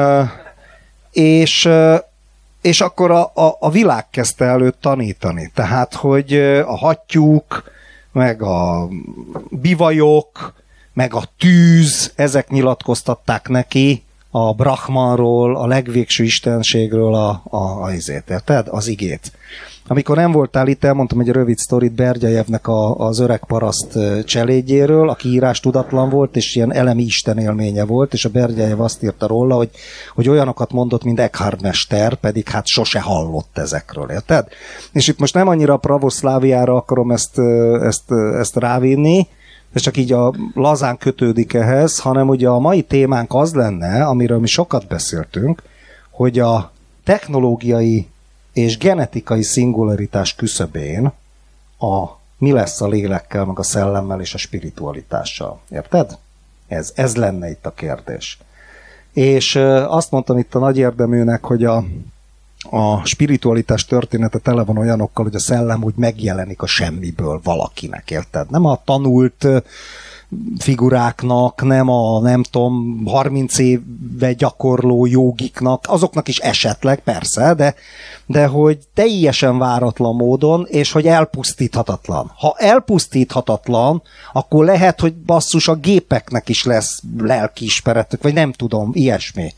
És akkor a világ kezdte előtt tanítani. Tehát, hogy a hattyúk, meg a bivajok, meg a tűz, ezek nyilatkoztatták neki a Brahmanról, a legvégső istenségről érted? Az igét. Amikor nem voltál itt, elmondtam egy rövid sztorit Berdjajevnek az öreg paraszt cselédjéről, aki írástudatlan volt, és ilyen elemi istenélménye volt, és a Berdjajev azt írta róla, hogy olyanokat mondott, mint Eckhart mester, pedig hát sose hallott ezekről, érted? És itt most nem annyira a pravoszláviára akarom ezt rávinni, ez csak így a lazán kötődik ehhez, hanem ugye a mai témánk az lenne, amiről mi sokat beszéltünk, hogy a technológiai és genetikai szingularitás küszöbén mi lesz a lélekkel, meg a szellemmel és a spiritualitással. Érted? Ez lenne itt a kérdés. És azt mondtam itt a nagy érdeműnek, hogy a spiritualitás története tele van olyanokkal, hogy a szellem úgy megjelenik a semmiből valakinek, érted? Nem a tanult figuráknak, nem a, nem tudom, 30 éve gyakorló jogiknak, azoknak is esetleg, persze, de hogy teljesen váratlan módon, és hogy elpusztíthatatlan. Ha elpusztíthatatlan, akkor lehet, hogy basszus a gépeknek is lesz lelkiismeretük, vagy nem tudom, ilyesmi.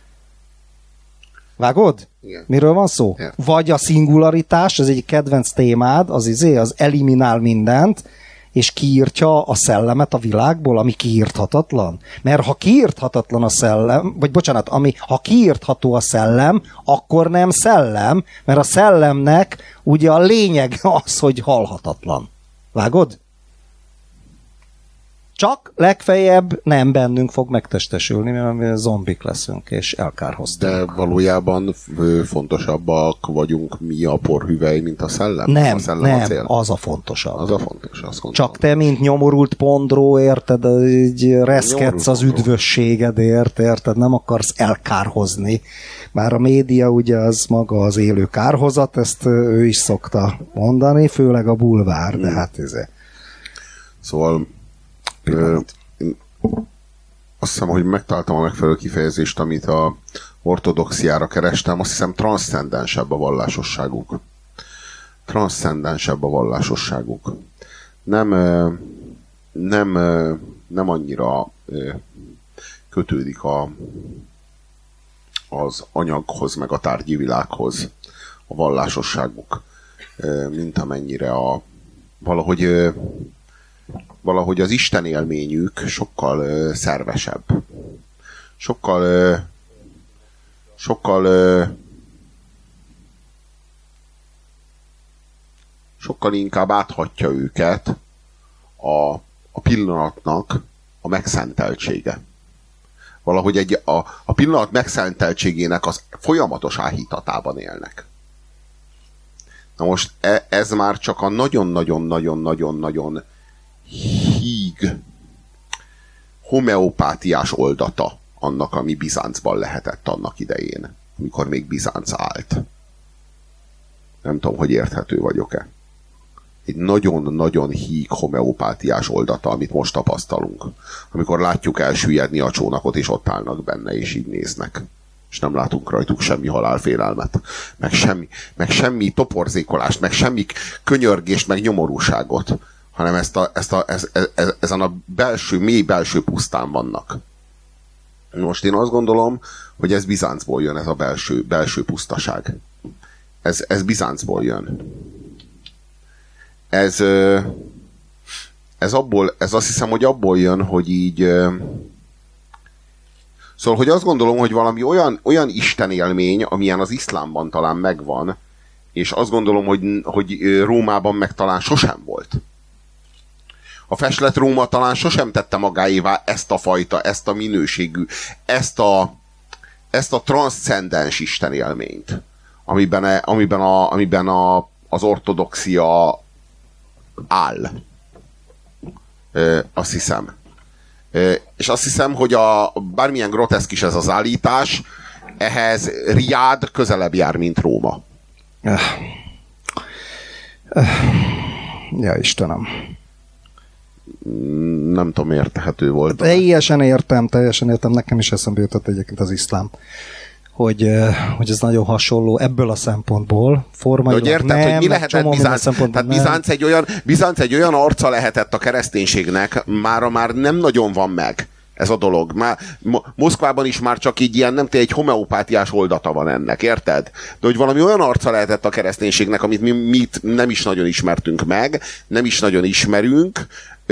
Vágod? Igen. Miről van szó? Igen. Vagy a szingularitás, ez egy kedvenc témád, az eliminál mindent, és kiírtja a szellemet a világból, ami kiírthatatlan. Mert ha kiírthatatlan a szellem, vagy bocsánat, ha kiírtható a szellem, akkor nem szellem, mert a szellemnek ugye a lényeg az, hogy halhatatlan. Vágod? Csak legfeljebb nem bennünk fog megtestesülni, mert mi zombik leszünk, és elkárhoztunk. De valójában fontosabbak vagyunk mi a porhüvely, mint a szellem? Nem, a szellem nem, a cél. az a fontosabb. Az a fontos, azt gondolom. Csak te, mint nyomorult pondró, érted, így reszkedsz az üdvösségedért, érted, nem akarsz elkárhozni. Már a média ugye az maga az élő kárhozat, ezt ő is szokta mondani, főleg a bulvár, de hát Szóval azt hiszem, hogy megtaláltam a megfelelő kifejezést, amit a ortodoxiára kerestem, azt hiszem transzcendensebb a vallásosságuk. Transzcendensebb a vallásosságuk. Nem annyira kötődik az anyaghoz, meg a tárgyi világhoz a vallásosságuk, mint amennyire valahogy az Isten élményük sokkal szervesebb. Sokkal inkább áthatja őket a pillanatnak a megszenteltsége. Valahogy a pillanat megszenteltségének az folyamatos áhítatában élnek. Na most ez már csak a nagyon-nagyon-nagyon-nagyon-nagyon híg homeopátiás oldata annak, ami Bizáncban lehetett annak idején, amikor még Bizánc állt. Nem tudom, hogy érthető vagyok-e. Egy nagyon-nagyon híg homeopátiás oldata, amit most tapasztalunk. Amikor látjuk elsüllyedni a csónakot, és ott állnak benne, és így néznek. És nem látunk rajtuk semmi halálfélelmet, meg semmi toporzékolást, meg semmi könyörgést, meg nyomorúságot, hanem ezen a mély belső pusztán vannak. Most én azt gondolom, hogy ez Bizáncból jön, ez a belső pusztaság. Ez Bizáncból jön. Ez azt hiszem, hogy abból jön, hogy így... Szóval, hogy azt gondolom, hogy valami olyan istenélmény, amilyen az iszlámban talán megvan, és azt gondolom, hogy Rómában meg talán sosem volt. A Róma talán sosem tette magáévá ezt a fajta, ezt a minőségű, ezt a transzcendens istenélményt, amiben az ortodoxia áll. Azt hiszem. És azt hiszem, hogy bármilyen groteszk is ez az állítás, ehhez Riád közelebb jár, mint Róma. Ja, Istenem. Nem tudom, érthető volt. Teljesen értem, nekem is eszembe jutott egyébként az iszlám. Hogy ez nagyon hasonló ebből a szempontból. Formailag hogy érted, nem, hogy mi lehetett Bizánc? Tehát Bizánc egy olyan arca lehetett a kereszténységnek, már nem nagyon van meg ez a dolog. Már Moszkvában is már csak így ilyen, egy homeopátiás oldata van ennek, érted? De hogy valami olyan arca lehetett a kereszténységnek, amit mi nem is nagyon ismertünk meg, nem is nagyon ismerünk,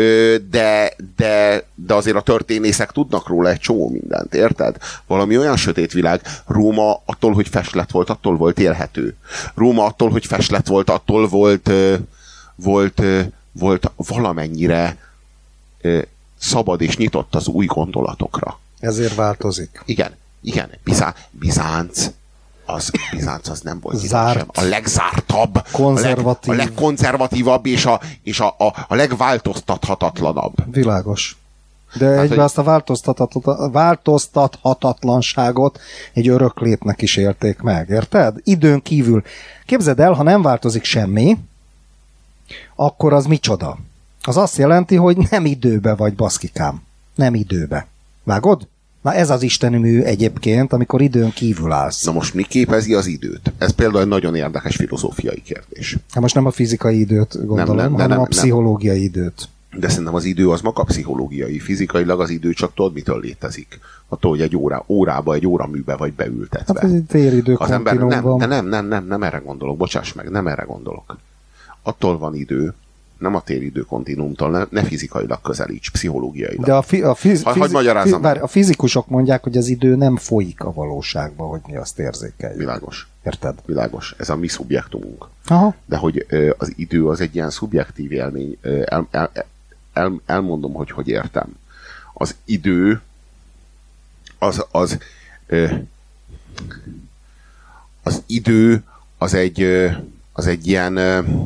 de azért a történészek tudnak róla egy csomó mindent, érted? Valami olyan sötét világ. Róma attól, hogy festlet volt, attól volt élhető. Róma attól, hogy festlet volt, attól volt valamennyire szabad és nyitott az új gondolatokra. Ezért változik. Igen. Bizánc az nem volt zárt, sem. A legzártabb, konzervatív. A legkonzervatívabb és a legváltoztathatatlanabb. Világos. De egyben azt a változtathatatlanságot egy öröklétnek is élték meg, érted? Időn kívül. Képzeld el, ha nem változik semmi, akkor az micsoda? Az azt jelenti, hogy nem időbe vagy, baszkikám. Nem időbe. Vágod? Na ez az isteni mű egyébként, amikor időn kívül állsz. Na most mi képezi az időt? Ez például egy nagyon érdekes filozófiai kérdés. Hát most nem a fizikai időt gondolom, hanem a pszichológiai időt. De szerintem az idő az maga pszichológiai. Fizikailag az idő csak tudod, mitől létezik. Attól, hogy egy órába, egy óraműbe vagy beültetve. Hát ez egy téridő kontinúum van. Nem erre gondolok, bocsáss meg, nem erre gondolok. Attól van idő, nem a téridő kontinúmtól, ne fizikailag közelíts, pszichológiailag. De a fizikusok mondják, hogy az idő nem folyik a valóságba, hogy mi azt érzékeljük. Világos. Érted? Világos. Ez a mi szubjektumunk. Aha. De hogy az idő az egy ilyen szubjektív élmény. Elmondom, hogy értem. Az idő az idő az egy ilyen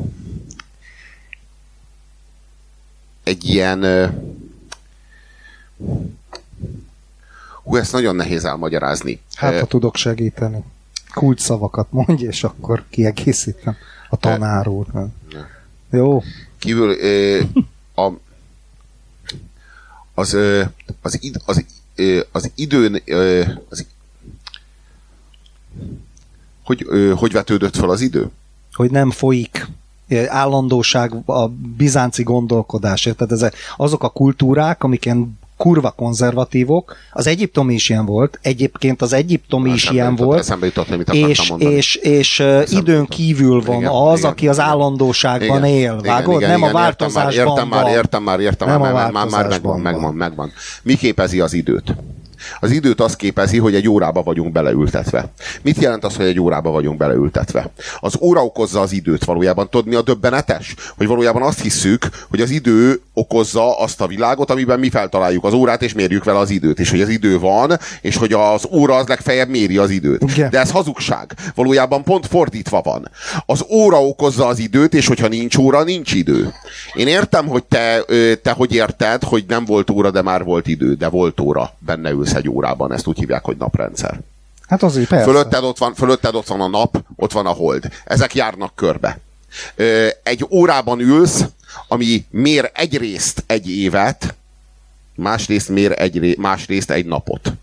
ezt nagyon nehéz elmagyarázni. Hát, ha tudok segíteni. Kulcsszavakat mondj, és akkor kiegészítem a tanár úr. Jó. Kívül az időn hogy vetődött fel az idő? Hogy nem folyik. Állandóság, a bizánci gondolkodás. Tehát azok a kultúrák, amiken kurva konzervatívok, az egyiptomi is ilyen volt, egyébként az egyiptomi is ilyen volt, és időn kívül van az, aki az állandóságban él, vágod? Nem a változásban van. Értem már, megvan. Mi képezi az időt? Az időt az képezi, hogy egy órába vagyunk beleültetve. Mit jelent az, hogy egy órába vagyunk beleültetve? Az óra okozza az időt valójában. Tudod, mi a döbbenetes? Hogy valójában azt hisszük, hogy az idő okozza azt a világot, amiben mi feltaláljuk az órát, és mérjük vele az időt. És hogy az idő van, és hogy az óra az legfeljebb méri az időt. Okay. De ez hazugság. Valójában pont fordítva van. Az óra okozza az időt, és hogyha nincs óra, nincs idő. Én értem, hogy te hogy érted, hogy nem volt óra, de már volt idő, de volt óra. Benne ülsz egy órában, ezt úgy hívják, hogy naprendszer. Hát azért persze. Fölötted ott van a nap, ott van a hold. Ezek járnak körbe. Egy órában ülsz, ami mér egyrészt egy évet, másrészt egy napot.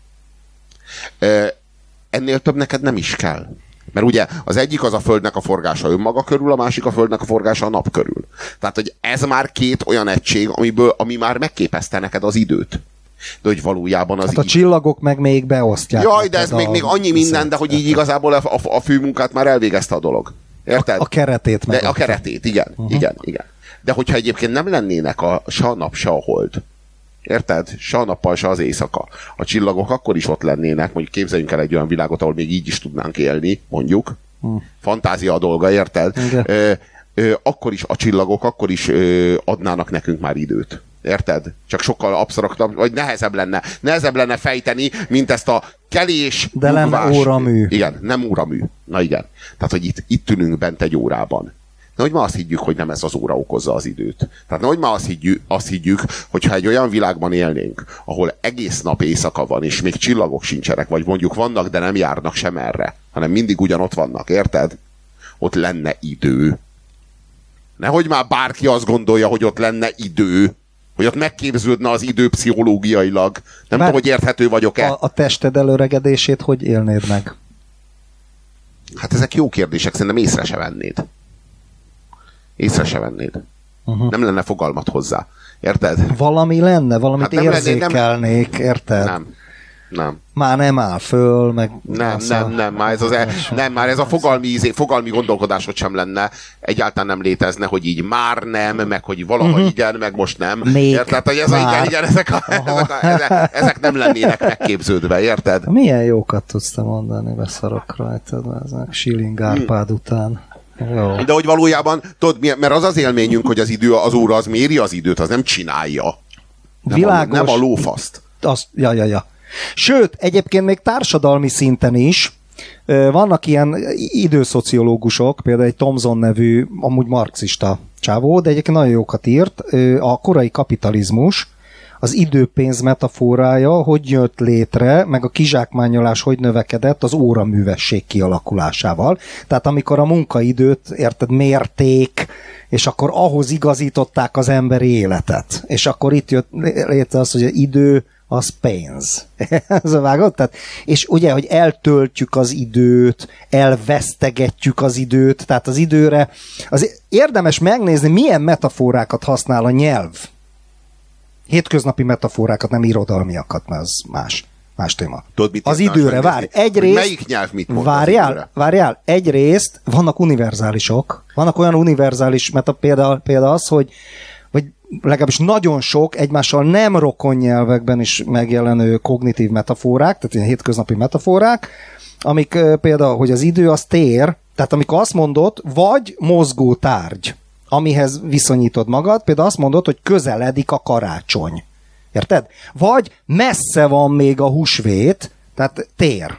Ennél több neked nem is kell. Mert ugye az egyik az a Földnek a forgása önmaga körül, a másik a Földnek a forgása a nap körül. Tehát, hogy ez már két olyan egység, ami már megképezte neked az időt. De hogy valójában az a csillagok meg még beosztják. Jaj, de ez még annyi minden, de hogy így igazából a főmunkát már elvégezte a dolog. Érted? A keretét meg. A keretét, igen. Igen. De hogyha egyébként nem lennének se a nap, se a hold. Érted? Se a nappal, se az éjszaka. A csillagok akkor is ott lennének, mondjuk képzeljünk el egy olyan világot, ahol még így is tudnánk élni, mondjuk. Fantázia a dolga, érted? Akkor is a csillagok akkor is adnának nekünk már időt. Érted? Csak sokkal absztraktabb, vagy nehezebb lenne fejteni, mint ezt a kelés, de nem óramű. Igen, nem óramű. Na igen. Tehát, hogy itt ülünk bent egy órában. Nehogy ma azt higgyük, hogy nem ez az óra okozza az időt. Tehát nehogy ma azt higgyük, hogyha egy olyan világban élnénk, ahol egész nap éjszaka van, és még csillagok sincsenek, vagy mondjuk vannak, de nem járnak sem erre, hanem mindig ugyanott vannak, érted? Ott lenne idő. Nehogy már bárki azt gondolja, hogy ott lenne idő, hogy ott megképződne az idő pszichológiailag. Nem tudom, hogy érthető vagyok-e. A tested előregedését hogy élnéd meg? Hát ezek jó kérdések, szerintem észre se vennéd. Nem lenne fogalmat hozzá. Érted? Valami lenne, valamit hát érzékelnék, érted? Nem. Már nem áll föl, meg... Nem, már ez a fogalmi gondolkodásod sem lenne, egyáltalán nem létezne, hogy így már nem, meg hogy valaha igen, meg most nem. Érted? Hogy ez igen, ezek nem lennének megképződve, érted? Milyen jókat tudsz te mondani, beszarok rajtad, Schilling Árpád után. Jó. De hogy valójában, tudod, mert az élményünk, hogy az óra az méri az időt, az nem csinálja. Világos. Nem a lófaszt. Ja. Sőt, egyébként még társadalmi szinten is vannak ilyen időszociológusok, például egy Thomson nevű, amúgy marxista csávó, de egyébként nagyon jókat írt, a korai kapitalizmus, az időpénz metaforája, hogy jött létre, meg a kizsákmányolás hogy növekedett az óraművesség kialakulásával. Tehát amikor a munkaidőt, érted, mérték, és akkor ahhoz igazították az emberi életet. És akkor itt jött létre az, hogy az idő az pénz. Ez a vágod? Tehát, és ugye, hogy eltöltjük az időt, elvesztegetjük az időt, tehát az időre, az érdemes megnézni, milyen metaforákat használ a nyelv. Hétköznapi metaforákat, nem irodalmiakat, mert az más téma. Tudod, az időre, várj, egyrészt... Melyik nyelv mit mond? Várjál, egyrészt vannak univerzálisok, vannak olyan univerzális, például az, hogy legalábbis nagyon sok egymással nem rokon nyelvekben is megjelenő kognitív metaforák, tehát ilyen hétköznapi metaforák, amik például, hogy az idő az tér, tehát amikor azt mondod, vagy mozgó tárgy, amihez viszonyítod magad, például azt mondod, hogy közeledik a karácsony. Érted? Vagy messze van még a húsvét, tehát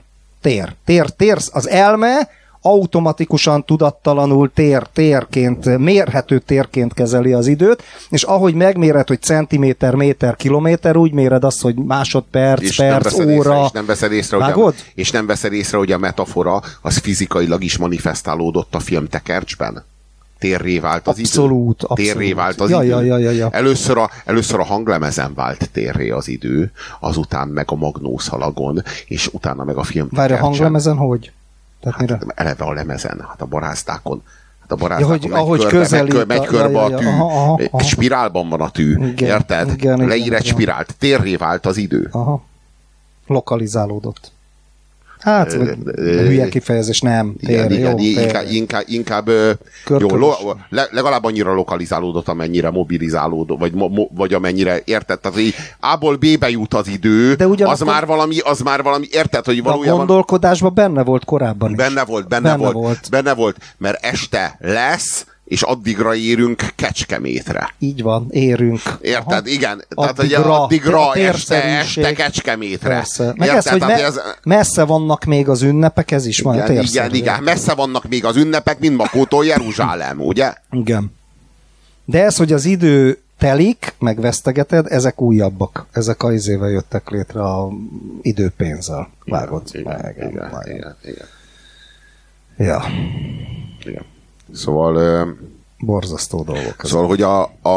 tér, az elme automatikusan tudattalanul térként, mérhető térként kezeli az időt, és ahogy megméred, hogy centiméter, méter, kilométer, úgy méred azt, hogy másodperc, és perc, óra. És nem veszed észre, hogy a metafora az fizikailag is manifestálódott a filmtekercsben. Térré vált az idő. Térré vált az idő. Ja. Először a hanglemezen vált térré az idő, azután meg a magnószalagon, és utána meg a filmtekercsen. Várj, a hanglemezen hogy? Hát eleve a lemezen, hát a barázdákon. Hát a barázdákon megy körbe a tű. Spirálban van a tű. Igen, érted? Igen, leír egy spirált. Térré vált az idő. Aha. Lokalizálódott. Hát, hülye kifejezés, nem. Inkább jó, legalább annyira lokalizálódott, amennyire mobilizálódott, vagy amennyire, érted? Tehát, hogy A-ból B-be jut az idő, az már valami, érted, hogy valójában... A gondolkodásban benne volt korábban is. Benne volt, mert este lesz, és addigra érünk Kecskemétre. Így van, érünk. Érted? Aha. Igen. Addigra este Kecskemétre. Persze. Meg ez, hogy messze vannak még az ünnepek, ez is van. Igen. Messze vannak még az ünnepek, mint Makótól Jeruzsálem, ugye? Igen. De ez, hogy az idő telik, meg vesztegeted, ezek újabbak. Ezek a izével jöttek létre a időpénzzel. Vágod? Igen. Ja. Igen. Szóval... borzasztó dolgok. Szóval, hogy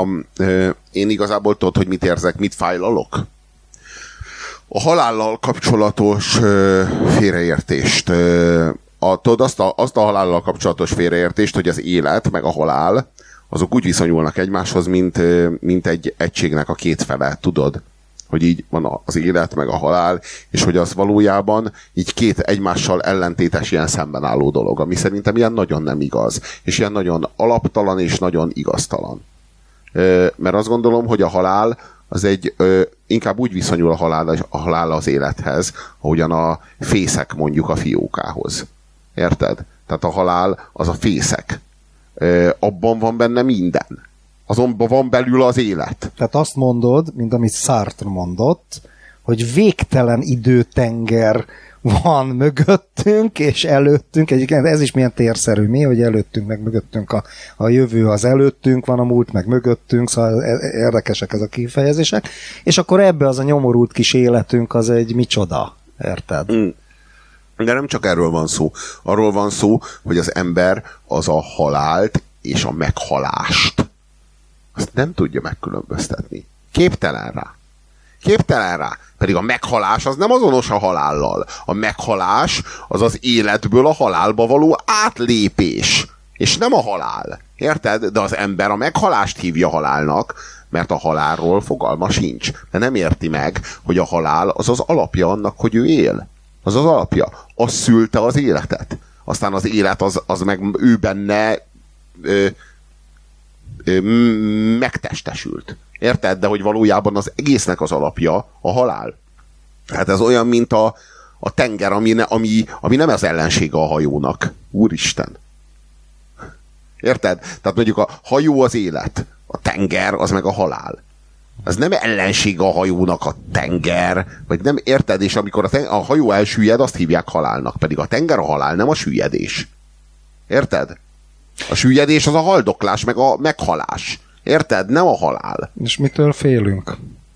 én igazából tudod, hogy mit érzek, mit fájlalok? A halállal kapcsolatos félreértést. Tudod azt a halállal kapcsolatos félreértést, hogy az élet meg a halál azok úgy viszonyulnak egymáshoz, mint egy egységnek a két fele, tudod? Hogy így van az élet, meg a halál, és hogy az valójában így két egymással ellentétes, ilyen szemben álló dolog, ami szerintem ilyen nagyon nem igaz, és ilyen nagyon alaptalan, és nagyon igaztalan. Mert azt gondolom, hogy a halál az inkább úgy viszonyul a halál az élethez, ahogyan a fészek mondjuk a fiókához. Érted? Tehát a halál az a fészek. Abban van benne minden. Azonban van belül az élet. Tehát azt mondod, mint amit Sartre mondott, hogy végtelen időtenger van mögöttünk és előttünk. Egyébként ez is milyen térszerű, mi, hogy előttünk meg mögöttünk a jövő az előttünk van, a múlt meg mögöttünk, szóval érdekesek ez a kifejezések. És akkor ebbe az a nyomorult kis életünk az egy micsoda, érted? De nem csak erről van szó. Arról van szó, hogy az ember az a halált és a meghalást azt nem tudja megkülönböztetni. Képtelen rá. Pedig a meghalás az nem azonos a halállal. A meghalás az az életből a halálba való átlépés. És nem a halál. Érted? De az ember a meghalást hívja halálnak, mert a halálról fogalma sincs. De nem érti meg, hogy a halál az az alapja annak, hogy ő él. Az az alapja. Az szülte az életet. Aztán az élet az meg ő benne megtestesült. Érted? De hogy valójában az egésznek az alapja a halál. Hát ez olyan, mint a tenger, ami nem az ellensége a hajónak. Úristen. Érted? Tehát mondjuk a hajó az élet, a tenger az meg a halál. Az nem ellenség a hajónak a tenger, vagy nem érted, és amikor a hajó elsüllyed, azt hívják halálnak, pedig a tenger a halál, nem a süllyedés. Érted? A süllyedés az a haldoklás, meg a meghalás. Érted? Nem a halál. És mitől félünk?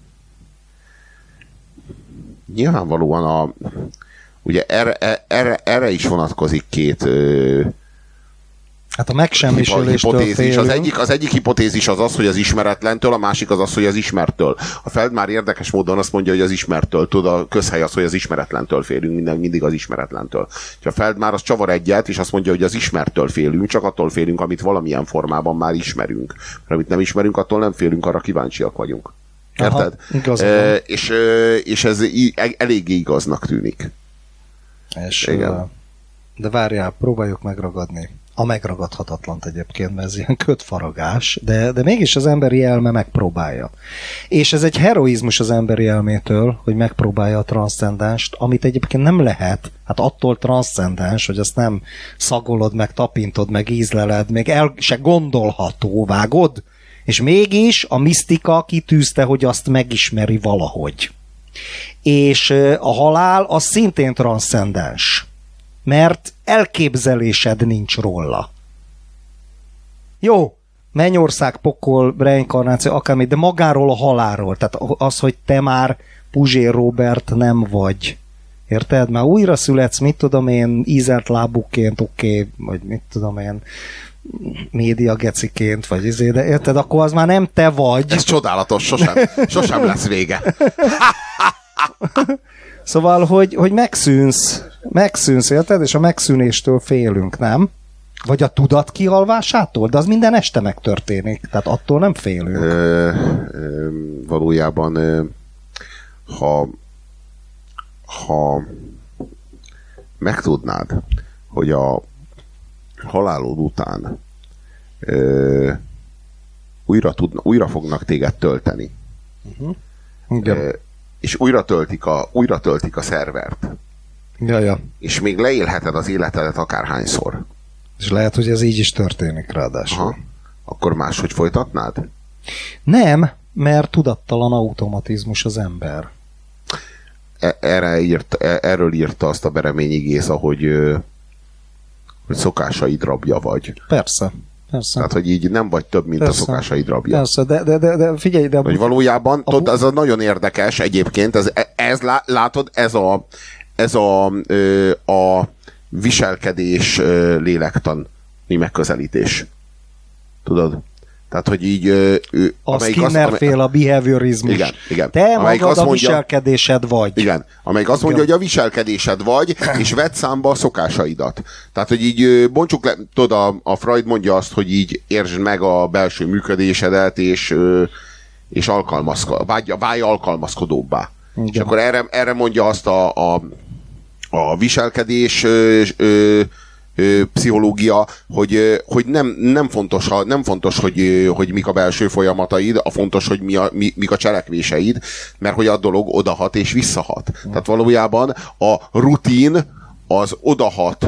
Nyilvánvalóan ugye erre is vonatkozik két hát a megsemmisüléstől félünk. Az egyik hipotézis az, hogy az ismeretlentől, a másik az, hogy az ismertől. A Feldmár érdekes módon azt mondja, hogy az ismertől. Tudod, a közhely az, hogy az ismeretlentől félünk, mindig az ismeretlentől. És a Feldmár az csavar egyet, és azt mondja, hogy az ismertől félünk, csak attól félünk, amit valamilyen formában már ismerünk. Mert amit nem ismerünk, attól nem félünk, arra kíváncsiak vagyunk. Érted? Aha, és ez eléggé igaznak tűnik. És, de várjál, próbáljuk megragadni. A megragadhatatlant egyébként, mert ez ilyen kötfaragás, de mégis az emberi elme megpróbálja. És ez egy heroizmus az emberi elmétől, hogy megpróbálja a transzcendenst, amit egyébként nem lehet, hát attól transzcendens, hogy azt nem szagolod, meg tapintod, meg ízleled, még el se gondolható, vágod? És mégis a misztika kitűzte, hogy azt megismeri valahogy. És a halál az szintén transzcendens, mert elképzelésed nincs róla. Jó, mennyország, pokol, reinkarnáció, akármi, de magáról a halálról. Tehát az, hogy te már Puzsér Róbert nem vagy. Érted? Már újra születsz, mit tudom én, ízelt lábukként, oké, vagy mit tudom én, médiageciként, vagy de érted? Akkor az már nem te vagy. Ez csodálatos, sosem lesz vége. Szóval, hogy megszűnsz, érted? És a megszűnéstől félünk, nem? Vagy a tudat kihalvásától? De az minden este megtörténik. Tehát attól nem félünk. Valójában ha megtudnád, hogy a halálod után újra fognak téged tölteni. És újra töltik a szervert. Ja. És még leélheted az életedet akárhányszor. És lehet, hogy ez így is történik ráadásul. Aha. Akkor máshogy folytatnád? Nem, mert tudattalan automatizmus az ember. Erről írta azt a Bereményi Géza, hogy szokásaid rabja vagy. Persze. Tehát, hogy így nem vagy több, mint persze, a szokásaid rabja. Persze, de figyelj, de... Hogy valójában, ez a nagyon érdekes egyébként, látod, ez a viselkedés lélektani megközelítés. Tudod? Tehát, hogy így... A Skinner-féle behaviorizmus. Igen. Te magad a viselkedésed vagy. Igen. Amelyik azt mondja, hogy a viselkedésed vagy, és vedd számba a szokásaidat. Tehát, hogy így bontsuk le, tudod, a Freud mondja azt, hogy így értsd meg a belső működésedet, és válj alkalmazkodóbbá. Igen. És akkor erre mondja azt a viselkedés pszichológia, hogy nem fontos, hogy mik a belső folyamataid, a fontos, hogy mik a cselekvéseid, mert hogy a dolog odahat és visszahat. Tehát valójában a rutin az odahat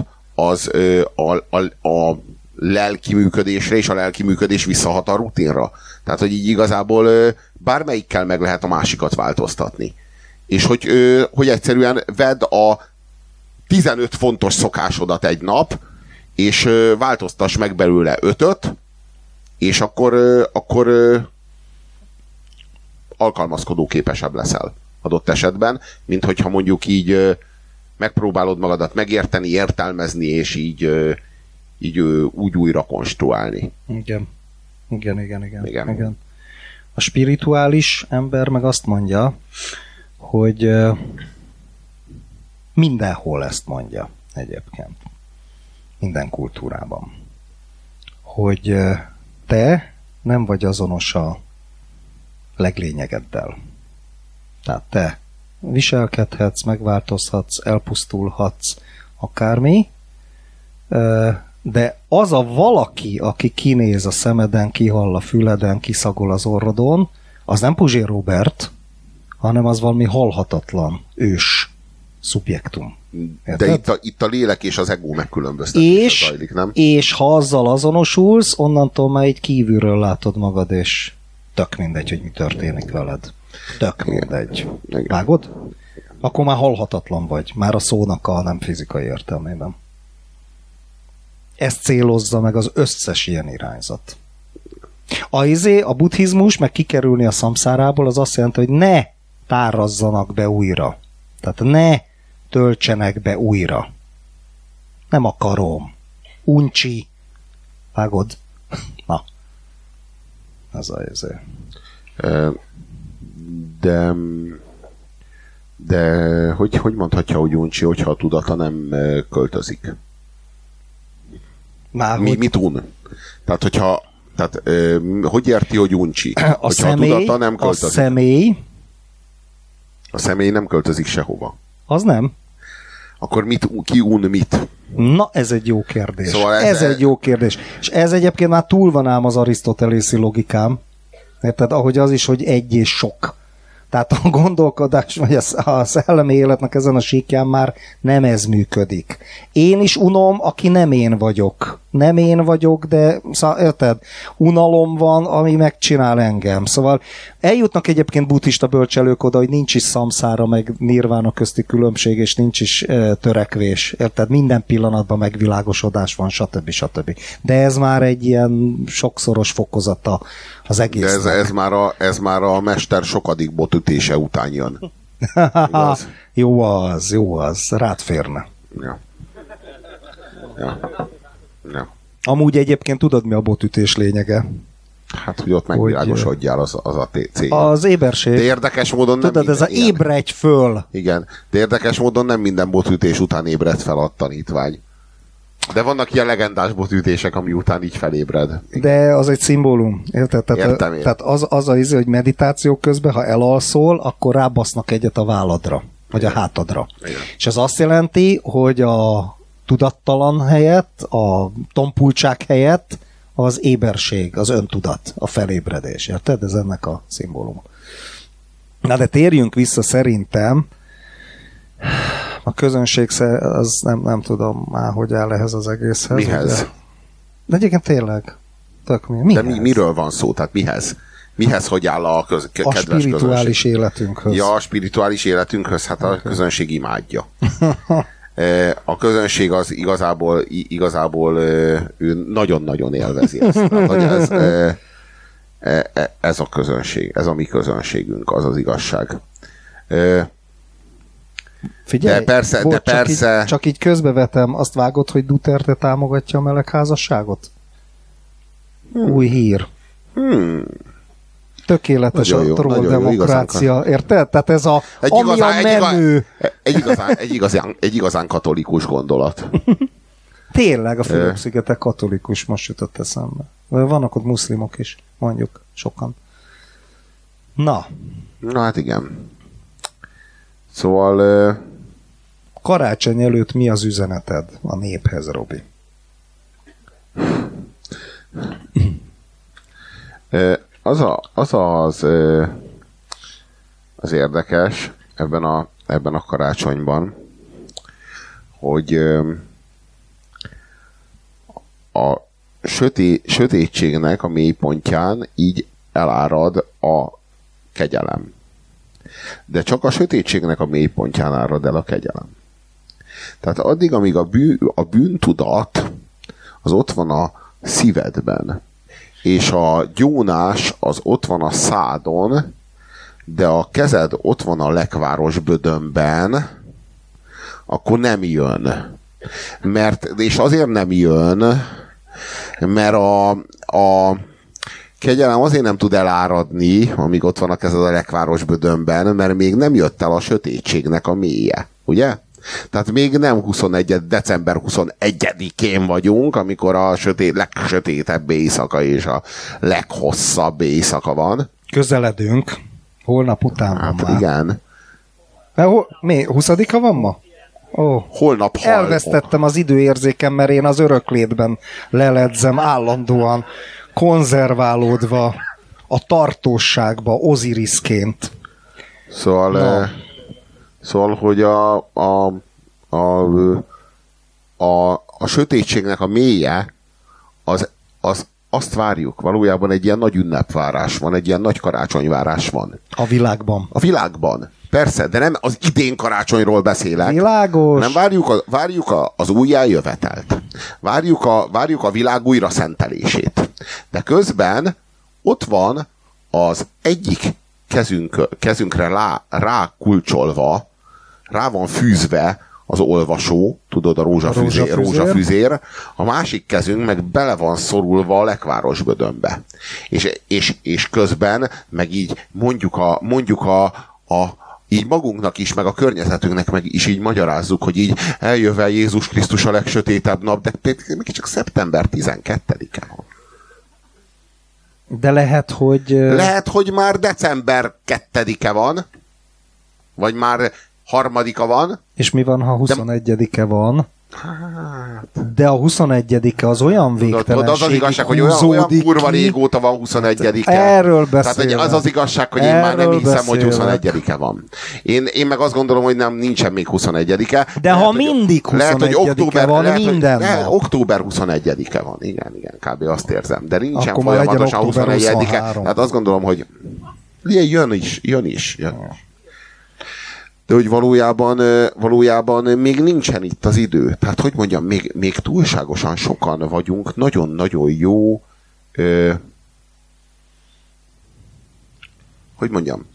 a lelki működésre, és a lelki működés visszahat a rutinra. Tehát, hogy így igazából bármelyikkel meg lehet a másikat változtatni. És hogy egyszerűen vedd a 15 fontos szokásodat egy nap, és változtass meg belőle 5-öt, és akkor alkalmazkodó képesebb leszel adott esetben, mint hogyha mondjuk így megpróbálod magadat megérteni, értelmezni, és így úgy újra konstruálni. Igen. A spirituális ember meg azt mondja, hogy mindenhol ezt mondja egyébként. Minden kultúrában. Hogy te nem vagy azonos a leglényegeddel. Tehát te viselkedhetsz, megváltozhatsz, elpusztulhatsz, akármi, de az a valaki, aki kinéz a szemeden, kihall a füleden, kiszagol az orrodon, az nem Puzsér Róbert, hanem az valami halhatatlan ős szubjektum. Érted? De itt a lélek és az ego megkülönböztetése zajlik, nem? És ha azzal azonosulsz, onnantól már így kívülről látod magad, és tök mindegy, hogy mi történik veled. Tök mindegy. Vágod? Akkor már halhatatlan vagy. Már a szónak a nem fizikai értelmében. Ezt célozza meg az összes ilyen irányzat. A buddhizmus, meg kikerülni a szamszárából, az azt jelenti, hogy ne tárazzanak be újra. Tehát ne töltsenek be újra. Nem akarom. Uncsi. Vágod? Na. Ez a izé. De hogy mondhatja, hogy uncsi, hogyha a tudata nem költözik? Mit un? Tehát, hogy érti, hogy uncsi? A tudata nem költözik. A személy nem költözik sehova. Az nem. Akkor ki un mit? Na, ez egy jó kérdés. Szóval ez egy jó kérdés. És ez egyébként már túl van ám az arisztotélészi logikám. Érted? Ahogy az is, hogy egy és sok. Tehát a gondolkodás, vagy a szellemi életnek ezen a síkján már nem ez működik. Én is unom, aki nem én vagyok. Nem én vagyok, de érted? Unalom van, ami megcsinál engem. Szóval eljutnak egyébként buddhista bölcselők oda, hogy nincs is szamszára, meg nirvána közti különbség, és nincs is törekvés. Érted? Minden pillanatban megvilágosodás van, stb. De ez már egy ilyen sokszoros fokozata az egésznek. De ez már a mester sokadik botütése után jön. Jó az. Rád férne. Ja. Amúgy egyébként tudod, mi a botütés lényege? Hát, hogy ott megvilágosodjál, az a cél. Az éberség. De érdekes módon nem tudod, ez a ébredj föl. Igen, de érdekes módon nem minden botütés után ébred fel a tanítvány. De vannak ilyen legendás botütések, ami után így felébred. De az egy szimbólum. Érted? Tehát az az hogy meditáció közben, ha elalszol, akkor rábasznak egyet a válladra, vagy a hátadra. Igen. És ez azt jelenti, hogy a tudattalan helyett, a tompultság helyett az éberség, az öntudat, a felébredés. Érted? Ez ennek a szimbóluma. Na de térjünk vissza szerintem. A közönség az nem tudom már, hogy áll ehhez az egészhez. Mihez? Ugye? De egyébként tényleg. Mihez? De miről van szó? Tehát mihez? Mihez hogy áll a kedves spirituális életünkhöz. Ja, a spirituális életünkhöz, hát a közönség imádja. A közönség az igazából ő nagyon-nagyon élvezi ezt. Hát, ez a közönség, ez a mi közönségünk, az az igazság. Figyelj, de persze... Csak így közbevetem, azt vágod, hogy Duterte támogatja a melegházasságot? Új hír. Tökéletes a trolldemokrácia, érted? Tehát ez egy igazán katolikus gondolat. Tényleg a Fülöp-szigetek katolikus, most jutott eszembe. Vannak ott muszlimok is, mondjuk, sokan. Na hát igen. Szóval... Karácsony előtt mi az üzeneted a néphez, Robi? Az érdekes ebben a karácsonyban, hogy a sötétségnek a mélypontján így elárad a kegyelem. De csak a sötétségnek a mélypontján árad el a kegyelem. Tehát addig, amíg a bűntudat az ott van a szívedben, és a gyónás az ott van a szádon, de a kezed ott van a lekváros bödönben, akkor nem jön. És azért nem jön, mert a kegyelem azért nem tud eláradni, amíg ott van a kezed a lekváros bödönben, mert még nem jött el a sötétségnek a mélye. Ugye? Tehát még nem december 21-én vagyunk, amikor a legsötétebb éjszaka és a leghosszabb éjszaka van. Közeledünk. Holnap után van már. Igen. 20-a van ma? Holnap elvesztettem az időérzékem, mert én az öröklétben leledzem állandóan, konzerválódva a tartóságba, Oziriszként. Szóval, hogy a sötétségnek a mélye az azt várjuk, valójában egy ilyen nagy ünnepvárás van, egy ilyen nagy karácsonyvárás van. A világban. A világban. Persze, de nem az idén karácsonyról beszélek. Világos. Nem várjuk az újjájövetelt. Várjuk a világ újra szentelését. De közben ott van az egyik kezünkre rá kulcsolva, rá van fűzve az olvasó, tudod, a rózsafüzér, a másik kezünk meg bele van szorulva a lekvárosbödönbe. És közben meg így mondjuk így magunknak is, meg a környezetünknek meg is így magyarázzuk, hogy így eljöve Jézus Krisztus a legsötétebb nap, de még csak szeptember 12-e van. De lehet, hogy már december 2-e van, vagy már 3-a van. És mi van, ha 21-e van? De a 21-e az olyan végtelenség. Az az igazság, hogy olyan kurva régóta van 21-e. Erről beszélek. Tehát az az igazság, hogy én már nem hiszem, hogy 21-e van. Én meg azt gondolom, hogy nincsen még 21-e. De lehet, ha mindig 21-e van, minden nap. Október 21-e van. Igen, kb. Azt érzem. De nincsen akkor folyamatosan 21-e. Tehát azt gondolom, hogy jön is. De hogy valójában még nincsen itt az idő. Tehát, hogy mondjam, még túlságosan sokan vagyunk, nagyon-nagyon jó hogy mondjam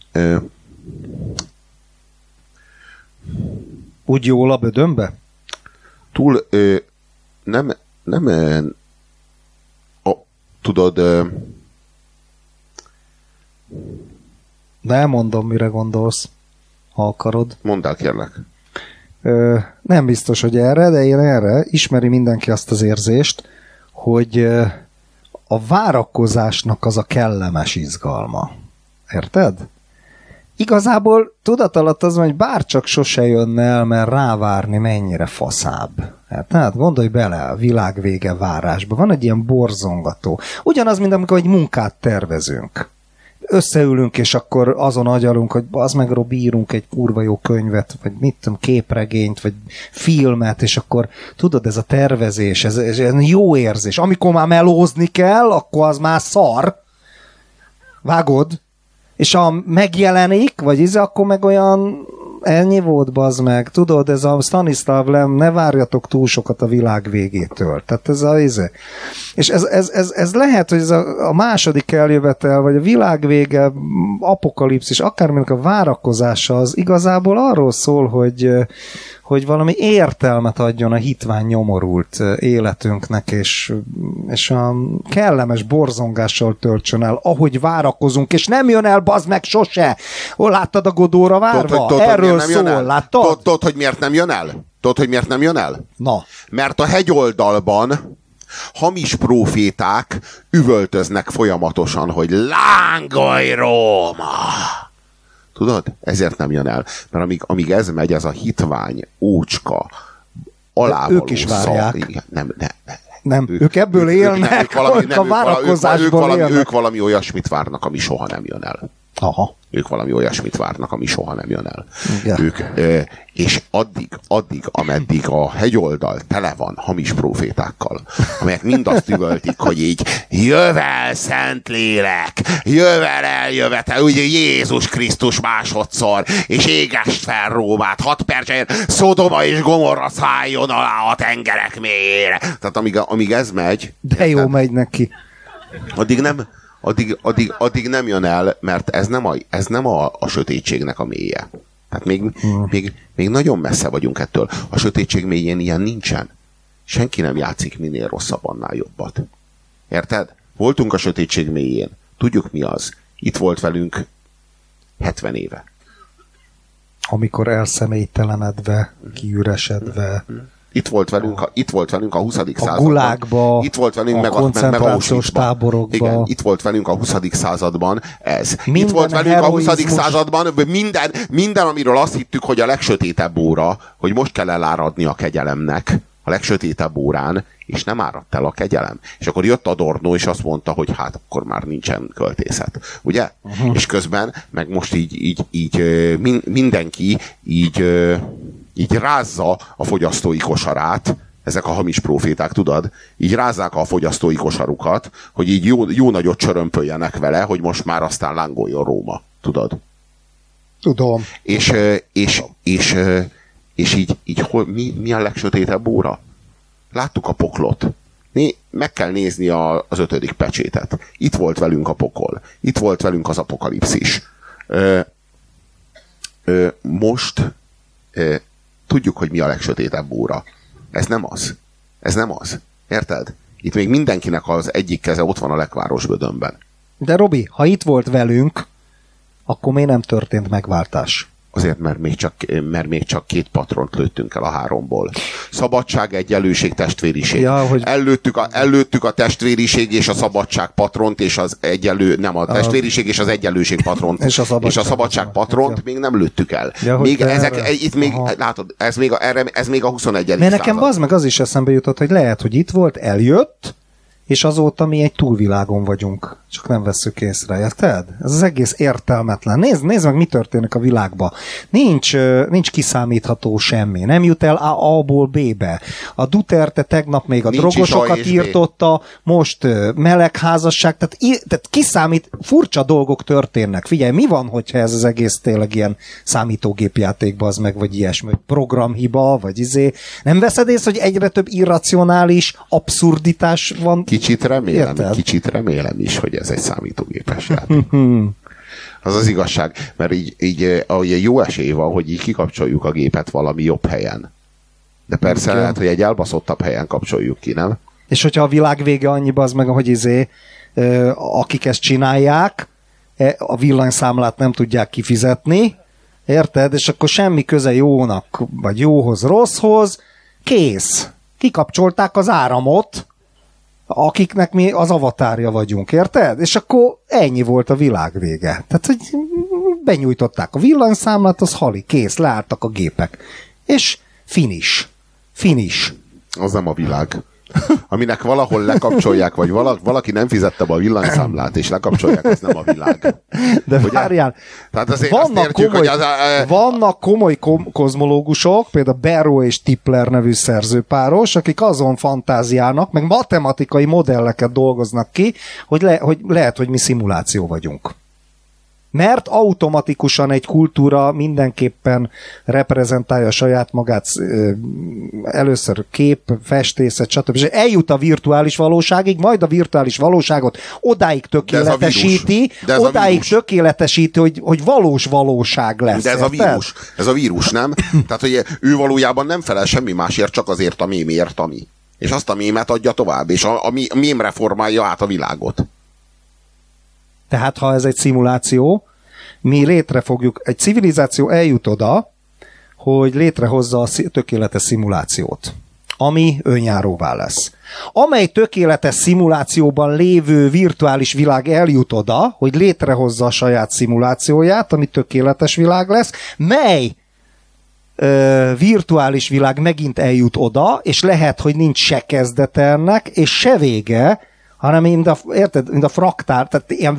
úgy jól a bödönbe? Túl nem tudod de elmondom, mire gondolsz, ha akarod. Mondd el, kérlek. Nem biztos, hogy erre, de én erre ismeri mindenki azt az érzést, hogy a várakozásnak az a kellemes izgalma. Érted? Igazából tudatalatt az van, hogy bárcsak sose jönne el, mert rávárni mennyire faszább. Tehát gondolj bele a világvége várásba. Van egy ilyen borzongató. Ugyanaz, mint amikor egy munkát tervezünk. Összeülünk, és akkor azon agyalunk, hogy az meg írunk egy kurva jó könyvet, vagy mit tudom, képregényt, vagy filmet, és akkor tudod, ez a tervezés, ez jó érzés. Amikor már melózni kell, akkor az már szar. Vágod? És ha megjelenik, vagy akkor meg olyan ennyi volt, bazd meg. Tudod, ez a Stanislav Lem, ne várjatok túl sokat a világ végétől. Tehát ez a és ez lehet, hogy ez a második eljövetel, vagy a világ vége, apokalipszis, akárminek a várakozása, az igazából arról szól, hogy valami értelmet adjon a hitvány nyomorult életünknek, és a kellemes borzongással töltsön el, ahogy várakozunk, és nem jön el, bazd meg, sose! Hol láttad a Godóra várva? Erről szól, láttad? Tudod, hogy miért nem jön el? Na. Mert a hegyoldalban hamis próféták üvöltöznek folyamatosan, hogy lángolj Róma! Tudod? Ezért nem jön el. Mert amíg ez megy, ez a hitvány, ócska, alávaló ők is várják. Nem, ők ebből élnek, a várakozásból élnek. Ők valami olyasmit várnak, ami soha nem jön el. Aha. Ők valami olyasmit várnak, ami soha nem jön el. Ők, és addig, ameddig a hegyoldal tele van hamis prófétákkal, amelyek mind azt üvöltik, hogy így jövel Szentlélek, jövel eljövetel, ugye Jézus Krisztus másodszor, és égest fel Rómát, 6 percért Szodoma és Gomorra szálljon alá a tengerek mélyére. Tehát amíg ez megy... De jó megy neki. Addig nem jön el, mert ez nem a sötétségnek a mélye. Tehát még nagyon messze vagyunk ettől. A sötétség mélyén ilyen nincsen. Senki nem játszik minél rosszabb, annál jobbat. Érted? Voltunk a sötétség mélyén. Tudjuk, mi az. Itt volt velünk 70 éve. Amikor elszemélytelenedve, kiüresedve... Itt volt velünk a 20. században. A gulákba, itt volt velünk a koncentrációs táborokba. Igen, itt volt velünk a 20. században ez. Minden itt volt velünk heroizmus. a 20. században minden, amiről azt hittük, hogy a legsötétebb óra, hogy most kell eláradni a kegyelemnek, a legsötétebb órán, és nem áradt el a kegyelem. És akkor jött Adorno, és azt mondta, hogy hát akkor már nincsen költészet. Ugye? Uh-huh. És közben, meg most így mindenki így rázza a fogyasztói kosarát, ezek a hamis proféták, tudod, így rázzák a fogyasztói kosarukat, hogy így jó nagyot csörömpöljenek vele, hogy most már aztán lángoljon Róma, tudod? Tudom. És így mi a legsötétebb óra? Láttuk a poklot. Meg kell nézni az 5. pecsétet. Itt volt velünk a pokol. Itt volt velünk az apokalipszis. Most tudjuk, hogy mi a legsötétebb óra. Ez nem az. Ez nem az. Érted? Itt még mindenkinek az egyik keze ott van a lekvárosbödönben. De Robi, ha itt volt velünk, akkor miért nem történt megváltás? Azért, mert még csak 2 patront lőttünk el a 3-ból. Szabadság, egyenlőség, testvériség. Ja, hogy... ellőttük a testvériség és a szabadság patront, és az a testvériség és az egyenlőség patront. És a szabadság patront még nem lőttük el. Ja, még itt még, látod, ez még a 21. Mert nekem az meg az is eszembe jutott, hogy lehet, hogy itt volt, eljött, és azóta mi egy túlvilágon vagyunk. Csak nem vesszük észre, érted? Ez az egész értelmetlen. Nézd meg, mi történik a világban. Nincs kiszámítható semmi. Nem jut el A-ból B-be. A Duterte tegnap még a drogosokat írtotta, most melegházasság, tehát kiszámít, furcsa dolgok történnek. Figyelj, mi van, hogyha ez az egész tényleg ilyen számítógépjátékban az meg, vagy ilyesmi, vagy programhiba, vagy Nem veszed észre, hogy egyre több irracionális abszurditás van? Kicsit remélem is, hogy ez egy számítógépes játék. Az az igazság, mert így jó esély van, hogy így kikapcsoljuk a gépet valami jobb helyen. De persze lehet, hogy egy elbaszottabb helyen kapcsoljuk ki, nem? És hogyha a világ vége annyiba, az meg, hogy akik ezt csinálják, a villanyszámlát nem tudják kifizetni, érted? És akkor semmi köze jónak, vagy jóhoz, rosszhoz, kész. Kikapcsolták az áramot, akiknek mi az avatárja vagyunk, érted? És akkor ennyi volt a világ vége. Tehát, hogy benyújtották a villanyszámlát, az hali, kész, leálltak a gépek. És finish. Az nem a világ. Aminek valahol lekapcsolják, vagy valaki nem fizette be a villanyszámlát, és lekapcsolják, ez nem a világ. De várjál, tehát azért vannak komoly, vannak komoly kozmológusok, például Barrow és Tipler nevű szerzőpáros, akik azon fantáziának, meg matematikai modelleket dolgoznak ki, hogy lehet, hogy mi szimuláció vagyunk. Mert automatikusan egy kultúra mindenképpen reprezentálja saját magát, először kép, festészet, stb. És eljut a virtuális valóságig, majd a virtuális valóságot odáig tökéletesíti, hogy valós valóság lesz. De ez a vírus, nem? Tehát, hogy ő valójában nem felel semmi másért, csak azért a mémért, ami. És azt a mémet adja tovább, és a mém reformálja át a világot. Tehát, ha ez egy szimuláció, mi egy civilizáció eljut oda, hogy létrehozza a tökéletes szimulációt, ami önjáróvá lesz. Amely tökéletes szimulációban lévő virtuális világ eljut oda, hogy létrehozza a saját szimulációját, ami tökéletes világ lesz, mely virtuális világ megint eljut oda, és lehet, hogy nincs se kezdete ennek, és se vége, hanem mint a fraktál, tehát ilyen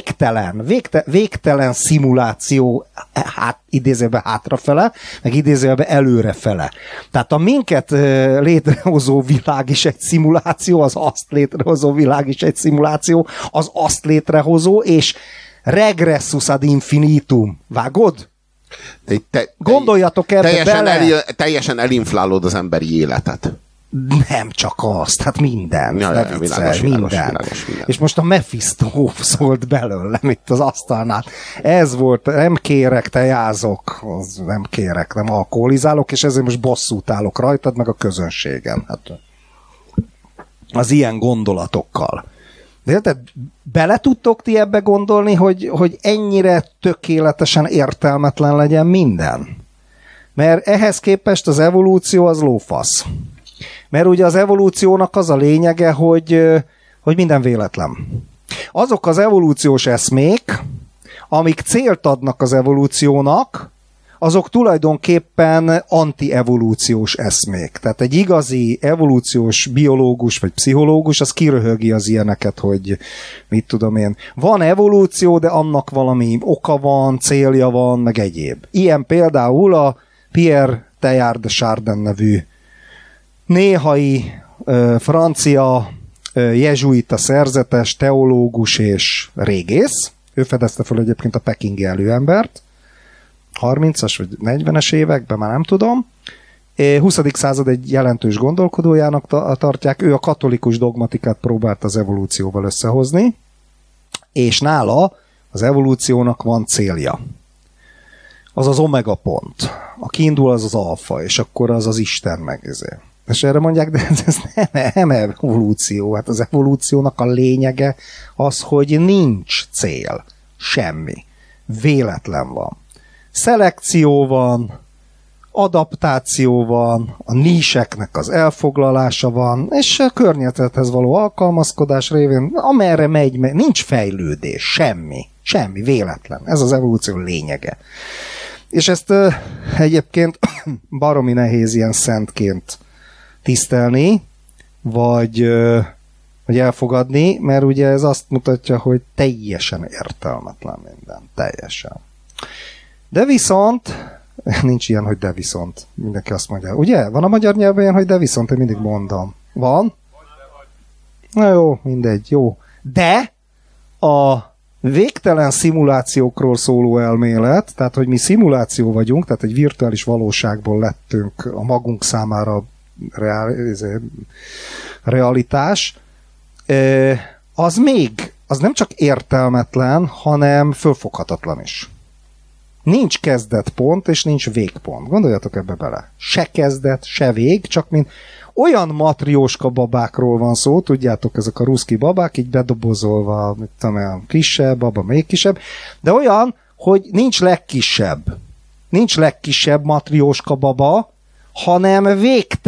végtelen szimuláció, idézőben hátrafele, meg idézőben előrefele. Tehát a minket létrehozó világ is egy szimuláció, az azt létrehozó világ is egy szimuláció, az azt létrehozó, és regressus ad infinitum. Vágod? Gondoljatok ebbe bele! Teljesen elinflálod az emberi életet. Nem csak azt, hát minden. Világos. És most a Mephisto szólt belőlem itt az asztalnál. Ez volt, nem kérek, tejázok, nem alkoholizálok, és ezért most bosszút állok rajtad, meg a közönségen. Hát, az ilyen gondolatokkal. De érted, bele tudtok ti ebbe gondolni, hogy ennyire tökéletesen értelmetlen legyen minden? Mert ehhez képest az evolúció az lófasz. Mert ugye az evolúciónak az a lényege, hogy minden véletlen. Azok az evolúciós eszmék, amik célt adnak az evolúciónak, azok tulajdonképpen anti-evolúciós eszmék. Tehát egy igazi evolúciós biológus vagy pszichológus, az kiröhögi az ilyeneket, hogy mit tudom én. Van evolúció, de annak valami oka van, célja van, meg egyéb. Ilyen például a Pierre Teilhard de Chardin nevű néhai francia jezsuita szerzetes, teológus és régész. Ő fedezte fel egyébként a pekingi előembert. 30-as vagy 40-es években, már nem tudom. 20. század egy jelentős gondolkodójának tartják. Ő a katolikus dogmatikát próbált az evolúcióval összehozni, és nála az evolúciónak van célja. Az az omega pont. A kiindul az az alfa, és akkor az az Isten megizé. És erre mondják, de ez nem evolúció. Hát az evolúciónak a lényege az, hogy nincs cél. Semmi. Véletlen van. Szelekció van, adaptáció van, a níseknek az elfoglalása van, és a környezethez való alkalmazkodás révén, amerre megy, nincs fejlődés, semmi, véletlen. Ez az evolúció lényege. És ezt egyébként baromi nehéz ilyen szentként tisztelni, vagy elfogadni, mert ugye ez azt mutatja, hogy teljesen értelmetlen minden. Teljesen. De viszont, nincs ilyen, hogy de viszont. Mindenki azt mondja. Ugye? Van a magyar nyelven ilyen, hogy de viszont, én mindig mondom. Van? Na jó, mindegy, jó. De a végtelen szimulációkról szóló elmélet, tehát hogy mi szimuláció vagyunk, tehát egy virtuális valóságból lettünk a magunk számára realitás, az nem csak értelmetlen, hanem fölfoghatatlan is. Nincs kezdetpont, és nincs végpont. Gondoljatok ebbe bele. Se kezdet, se vég, csak mint olyan matrióska babákról van szó, tudjátok, ezek a ruszki babák, így bedobozolva, mit tudom én, kisebb, baba még kisebb, de olyan, hogy nincs legkisebb. Nincs legkisebb matrióska baba, hanem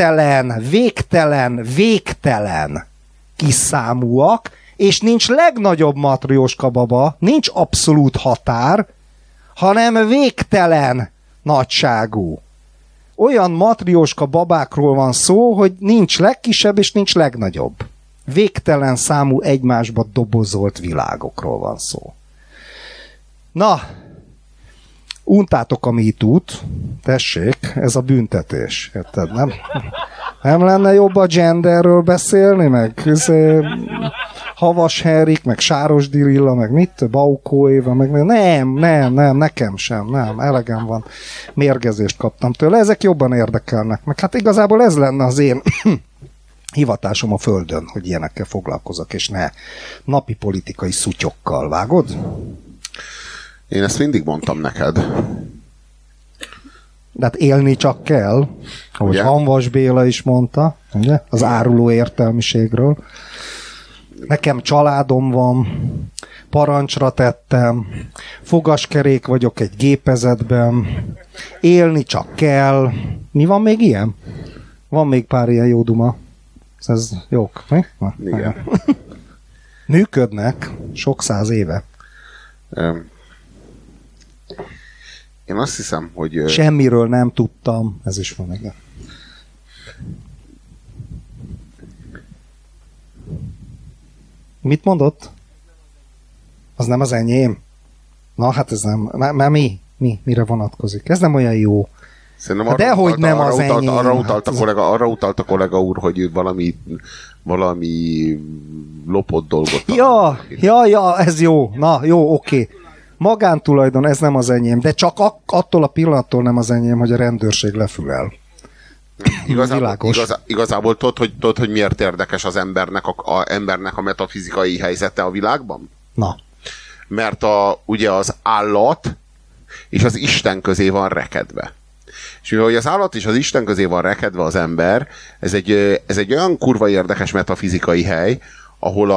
végtelen kiszámúak, és nincs legnagyobb matrióska baba, nincs abszolút határ, hanem végtelen nagyságú. Olyan matrióska babákról van szó, hogy nincs legkisebb és nincs legnagyobb. Végtelen számú egymásba dobozolt világokról van szó. Na, untátok a MeToo-t, tessék, ez a büntetés, érted, nem? Nem lenne jobb a genderről beszélni, meg Havas Henrik, meg Sáros Dirilla, meg mit, Baukó Éva, meg nem, nekem sem, nem, elegem van. Mérgezést kaptam tőle, ezek jobban érdekelnek. Meg hát igazából ez lenne az én hivatásom a földön, hogy ilyenekkel foglalkozok, és ne napi politikai szutyokkal, vágod? Én ezt mindig mondtam neked. De hát élni csak kell, ahogy ugye? Hanvas Béla is mondta, ugye? Az áruló értelmiségről. Nekem családom van, parancsra tettem, fogaskerék vagyok egy gépezetben, élni csak kell. Mi van még ilyen? Van még pár ilyen jó duma. Ez jók, mi? Igen. Működnek sok száz éve. Én azt hiszem, hogy... Semmiről nem tudtam. Ez is van, igen. Mit mondott? Az nem az enyém? Na, hát ez nem... Mire vonatkozik? Ez nem olyan jó. Szerintem dehogy nem az enyém. Arra utalt a kollega úr, hogy valami lopott dolgot. Ja, ez jó. Na, jó, oké. Magántulajdon, ez nem az enyém, de csak attól a pillanattól nem az enyém, hogy a rendőrség lefülel. Igazából tudod, hogy miért érdekes az embernek a metafizikai helyzete a világban? Na. Mert ugye az állat és az Isten közé van rekedve. És mivel az állat és az Isten közé van rekedve az ember, ez egy olyan kurva érdekes metafizikai hely, ahol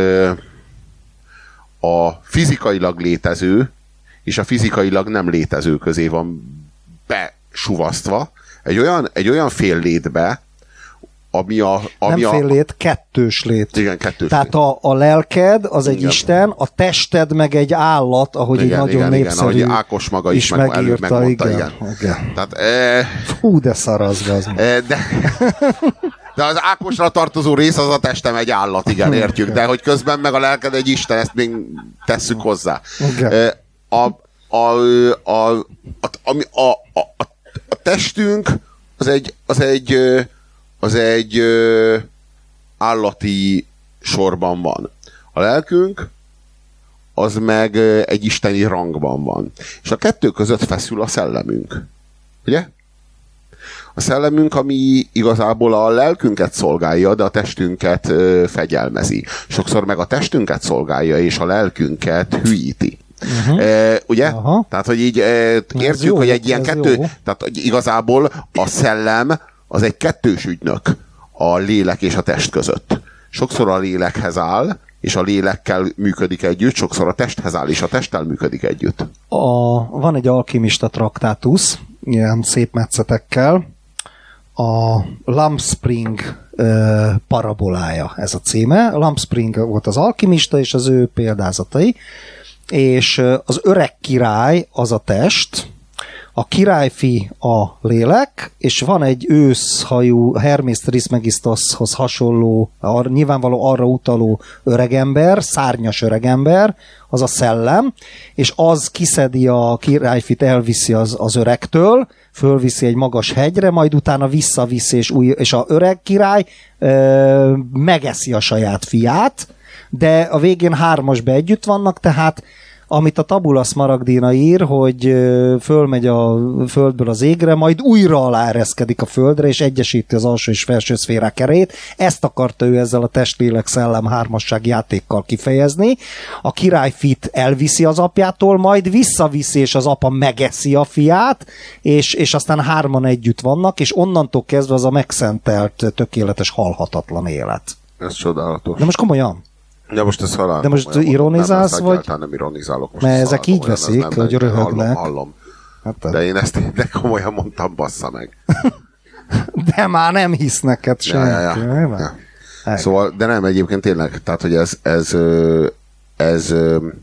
a fizikailag létező és a fizikailag nem létező közé van besuvasztva, egy olyan fél létbe, nem fél lét, kettős lét. Igen, kettős Tehát lét. A lelked az egy Isten, a tested meg egy állat, ahogy egy nagyon népszerű ahogy Ákos maga is megmondta. Igen. Tehát, fú, de szarazd az. De az Ákosra tartozó rész az a testem egy állat, igen, értjük. De hogy közben meg a lelked egy Isten, ezt még tesszük hozzá. A testünk az az egy állati sorban van. A lelkünk az meg egy isteni rangban van. És a kettő között feszül a szellemünk. Ugye? A szellemünk, ami igazából a lelkünket szolgálja, de a testünket fegyelmezi. Sokszor meg a testünket szolgálja, és a lelkünket hülyíti. Ugye? Aha. Tehát, hogy így értjük, jó, hogy egy ilyen kettő, jó. Tehát igazából a szellem az egy kettős ügynök a lélek és a test között. Sokszor a lélekhez áll, és a lélekkel működik együtt, sokszor a testhez áll, és a testtel működik együtt. Van egy alkimista traktátusz, ilyen szép metszetekkel, a Lampspring parabolája ez a címe. Lampspring volt az alkimista, és az ő példázatai, és az öreg király az a test, a királyfi a lélek, és van egy őszhajú Hermes Trismegistoshoz hasonló, nyilvánvaló arra utaló öregember, szárnyas öregember, az a szellem, és az kiszedi a királyfit, elviszi az öregtől, fölviszi egy magas hegyre, majd utána visszaviszi, és a öreg király megeszi a saját fiát, de a végén hármasba együtt vannak, tehát amit a Tabula Smaragdina ír, hogy fölmegy a földből az égre, majd újra aláereszkedik a földre, és egyesíti az alsó és felső szférák erejét. Ezt akarta ő ezzel a test-lélek-szellem hármasság játékkal kifejezni. A királyfit elviszi az apjától, majd visszaviszi, és az apa megeszi a fiát, és aztán hárman együtt vannak, és onnantól kezdve az a megszentelt, tökéletes, halhatatlan élet. Ez csodálatos. De most komolyan. De most ez halál. De most ironizálsz, vagy? Nem ironizálok. Most mert ezek így veszik, hogy röhögnek. Hallom. De én ezt de komolyan mondtam, bassza meg. De már nem hisz neked senki. Ja. Szóval, de nem, egyébként tényleg, tehát, hogy ez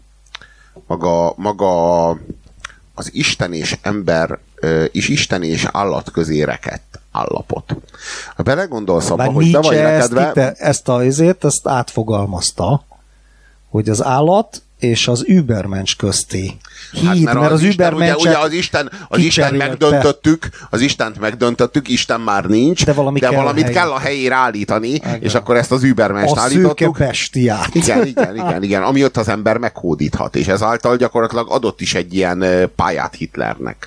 maga az Isten és ember és Isten és állat közé rekedt állapot. Ha belegondolsz abba, hogy be vagy rekedve... Ezt átfogalmazta, hogy az állat és az übermensch közti híd, mert az übermensch ugye az Istent megdöntöttük, Isten már nincs, de valamit kell a helyére állítani, igen. És akkor ezt az übermenscht állítottuk. A szőke bestiát. Igen, ami ott az ember meghódíthat, és ezáltal gyakorlatilag adott is egy ilyen pályát Hitlernek.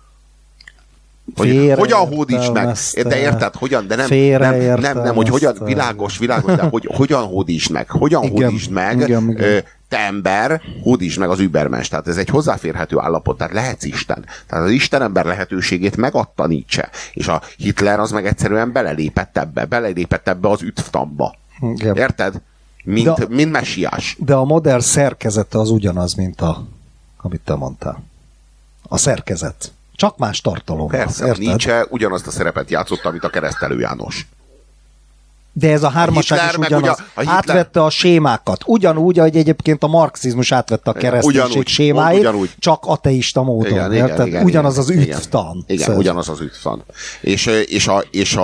Hogyan hódíts meg? De érted, hogyan? De nem, hogy hogyan, világos, de hogy hogyan hódíts meg? Hódítsd meg, te ember, hódítsd meg az übermenscht. Tehát ez egy hozzáférhető állapot, tehát lehetsz Isten. Tehát az Isten ember lehetőségét megadta Nietzsche. És a Hitler az meg egyszerűen belelépett ebbe az üdvtamba. Érted? Mint messiás. De a modell szerkezete az ugyanaz, mint amit te mondtál. A szerkezet. Csak más tartalom. Persze, Nietzsche ugyanazt a szerepet játszott, amit a Keresztelő János. De ez a hármasság is ugyanaz. Átvette a sémákat. Ugyanúgy, ahogy egyébként a marxizmus átvette a kereszténység sémáit, csak ateista módon. Igen, ugyanaz az üdvtan. Igen, ugyanaz az üdvtan. És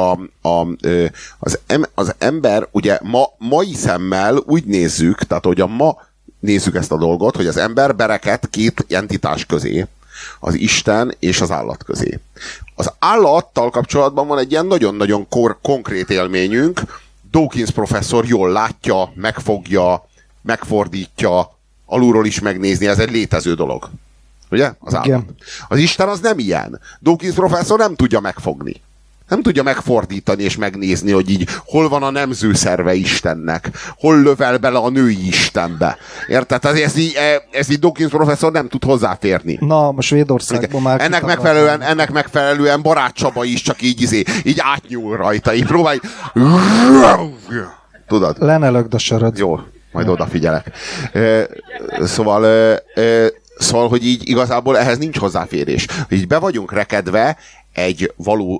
az ember, ugye mai szemmel úgy nézzük, tehát hogy ma nézzük ezt a dolgot, hogy az ember berekedt két entitás közé. Az Isten és az állat közé. Az állattal kapcsolatban van egy ilyen nagyon-nagyon konkrét élményünk. Dawkins professzor jól látja, megfogja, megfordítja, alulról is megnézni, ez egy létező dolog. Ugye? Az állat. Az Isten az nem ilyen. Dawkins professzor nem tudja megfogni. Nem tudja megfordítani és megnézni, hogy így hol van a nemzőszerve Istennek, hol lövel bele a női Istenbe. Érted? Ez így Dawkins professzor nem tud hozzáférni. Na, most Svédországban már... Ennek megfelelően Barát Csaba is csak így átnyúl rajta. Így próbálj... Tudod? Le ne lögd a söröd. Jó, majd odafigyelek. Szóval, hogy így igazából ehhez nincs hozzáférés. Így be vagyunk rekedve egy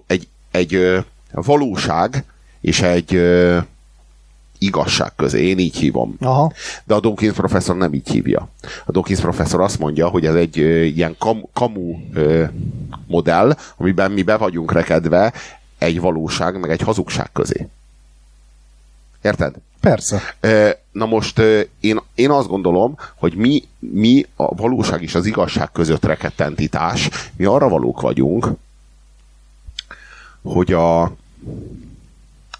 valóság és egy igazság közé, én így hívom. Aha. De a Dawkins professzor nem így hívja. A Dawkins professzor azt mondja, hogy ez egy ilyen kamu modell, amiben mi be vagyunk rekedve egy valóság, meg egy hazugság közé. Érted? Persze. Na most én azt gondolom, hogy mi a valóság és az igazság között rekedt entitás, mi arra valók vagyunk, hogy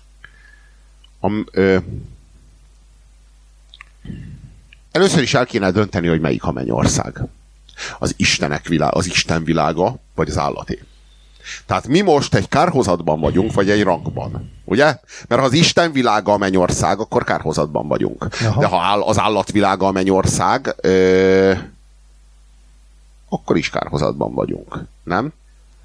Először is el kéne dönteni, hogy melyik a mennyország. Az Istenek világa, az Isten világa, vagy az állaté. Tehát mi most egy kárhozatban vagyunk, vagy egy rangban. Ugye? Mert ha az Isten világa a mennyország, akkor kárhozatban vagyunk. Aha. De ha az állatvilága a mennyország, akkor is kárhozatban vagyunk. Nem?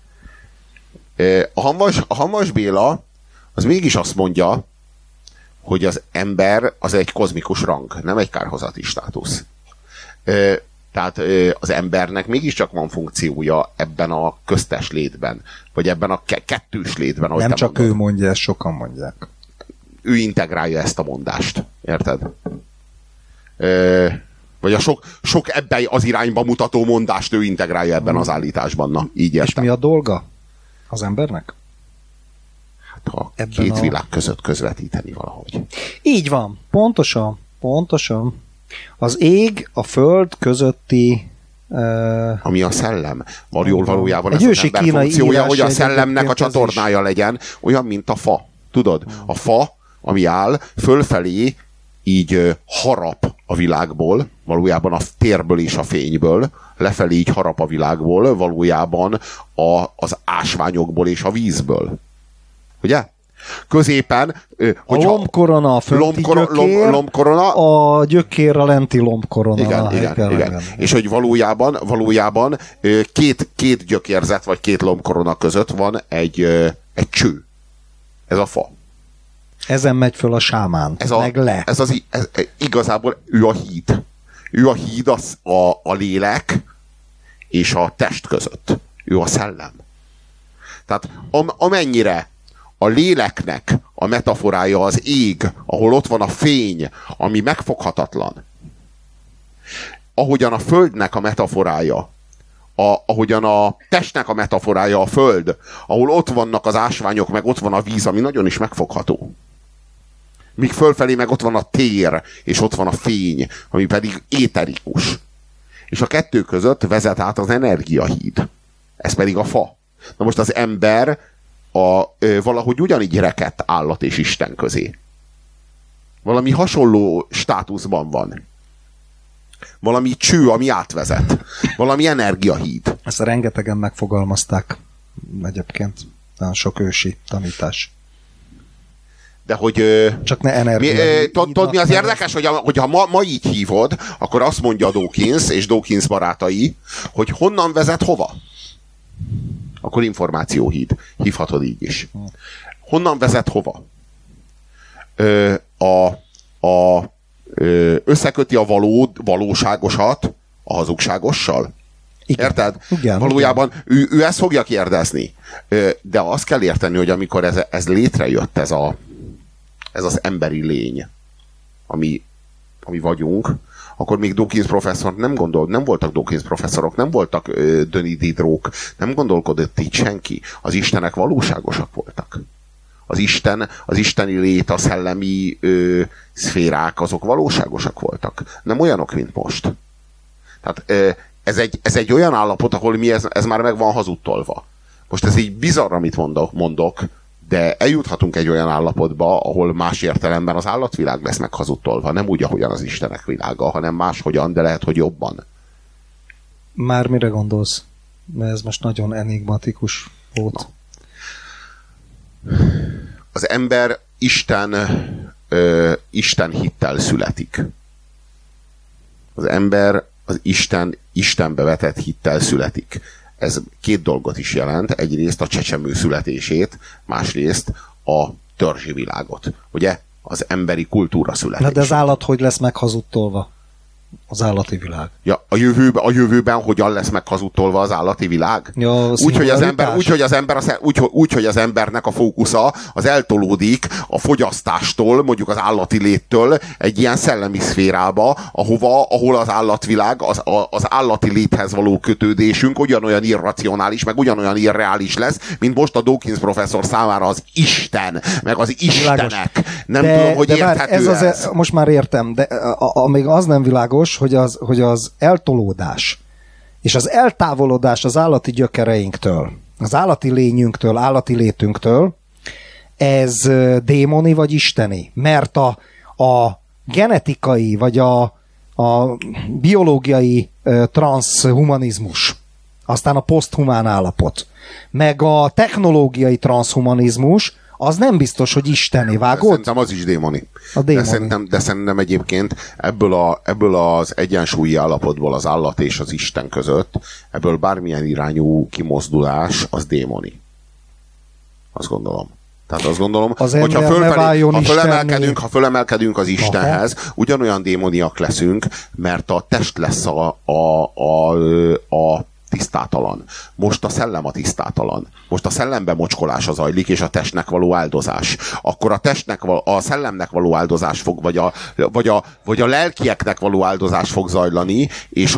A Hamvas Béla az mégis azt mondja, hogy az ember az egy kozmikus rang, nem egy kárhozati státusz. Tehát az embernek mégiscsak van funkciója ebben a köztes létben, vagy ebben a kettős létben. Nem csak mondod. Ő mondja, ezt sokan mondják. Ő integrálja ezt a mondást. Érted? Vagy a sok ebben az irányba mutató mondást ő integrálja ebben az állításban. Na, így értem. És mi a dolga az embernek? Hát a két világ között közvetíteni valahogy. Így van. Pontosan. Az ég, a föld közötti... Ami a szellem. Valójában ez az ember funkciója, hogy a szellemnek a csatornája legyen, olyan, mint a fa. Tudod? A fa, ami áll, fölfelé így harap a világból, valójában a térből és a fényből, lefelé így harap a világból, valójában az ásványokból és a vízből. Ugye? Középen, a lombkorona a fönti lombkorona, a gyökér a lenti lombkorona. Igen. És hogy valójában két gyökérzet vagy két lombkorona között van egy cső. Ez a fa. Ezen megy föl a sámán. Igazából ő a híd. Ő a híd a lélek és a test között. Ő a szellem. Tehát amennyire a léleknek a metaforája az ég, ahol ott van a fény, ami megfoghatatlan. Ahogyan a földnek a metaforája, ahogyan a testnek a metaforája a föld, ahol ott vannak az ásványok, meg ott van a víz, ami nagyon is megfogható. Míg fölfelé meg ott van a tér, és ott van a fény, ami pedig éterikus. És a kettő között vezet át az energiahíd. Ez pedig a fa. Na most az ember valahogy ugyanígy rekedt állat és Isten közé. Valami hasonló státuszban van. Valami cső, ami átvezet. Valami energiahíd. Ezt rengetegen megfogalmazták egyébként. Nagyon sok ősi tanítás. De hogy... Csak ne energia. Tudod, mi az érdekes, hogyha ma így hívod, akkor azt mondja Dawkins és Dawkins barátai, hogy honnan vezet hova? Akkor információhíd. Hívhatod így is. Honnan vezet hova? Összeköti a valóságosat a hazugságossal? Igen. Érted? Igen, valójában igen. Ő ezt fogja kérdezni. De azt kell érteni, hogy amikor ez létrejött, ez az emberi lény, ami vagyunk, akkor még Dawkins professzor nem voltak Dawkins professzorok, nem voltak Denis Diderot, nem gondolkodott így senki. Az istenek valóságosak voltak. Az isteni lét, a szellemi szférák, azok valóságosak voltak. Nem olyanok, mint most. Tehát ez egy olyan állapot, ahol ez már meg van hazudtolva. Most ez így bizarr, amit mondok, de eljuthatunk egy olyan állapotba, ahol más értelemben az állatvilág lesz meghazudtolva. Nem úgy, ahogyan az istenek világa, hanem máshogyan, de lehet, hogy jobban. Már mire gondolsz? Mert ez most nagyon enigmatikus volt. Az ember Isten hittel születik. Az ember az Istenbe vetett hittel születik. Ez két dolgot is jelent. Egyrészt a csecsemő születését, másrészt a törzsi világot. Ugye? Az emberi kultúra születését. De az állat hogy lesz meghazudtolva? Az állati világ. Ja, a jövőben hogyan lesz meghazudtolva az állati világ? Ja, úgy, hogy az embernek a fókusza az eltolódik a fogyasztástól, mondjuk az állati léttől egy ilyen szellemi szférába, ahol az állatvilág, az állati léthez való kötődésünk ugyanolyan irracionális, meg ugyanolyan irreális lesz, mint most a Dawkins professzor számára az Isten, meg az istenek. Nem tudom, hogy érthető ez. Most már értem, de még az nem világos, hogy az eltolódás és az eltávolodás az állati gyökereinktől, az állati lényünktől, állati létünktől, ez démoni vagy isteni? Mert a genetikai vagy a biológiai transhumanizmus, aztán a poszthumán állapot, meg a technológiai transhumanizmus, az nem biztos, hogy isteni, vágod? Szerintem az is démoni. De szerintem egyébként ebből az egyensúlyi állapotból az állat és az Isten között, ebből bármilyen irányú kimozdulás, az démoni. Azt gondolom. Tehát azt gondolom, hogy ha fölemelkedünk az Istenhez, ugyanolyan démoniak leszünk, mert a test lesz a tisztátalan. Most a szellem a tisztátalan. Most a szellemben mocskolása zajlik, és a testnek való áldozás. Akkor a szellemnek való áldozás fog, vagy a lelkieknek való áldozás fog zajlani, és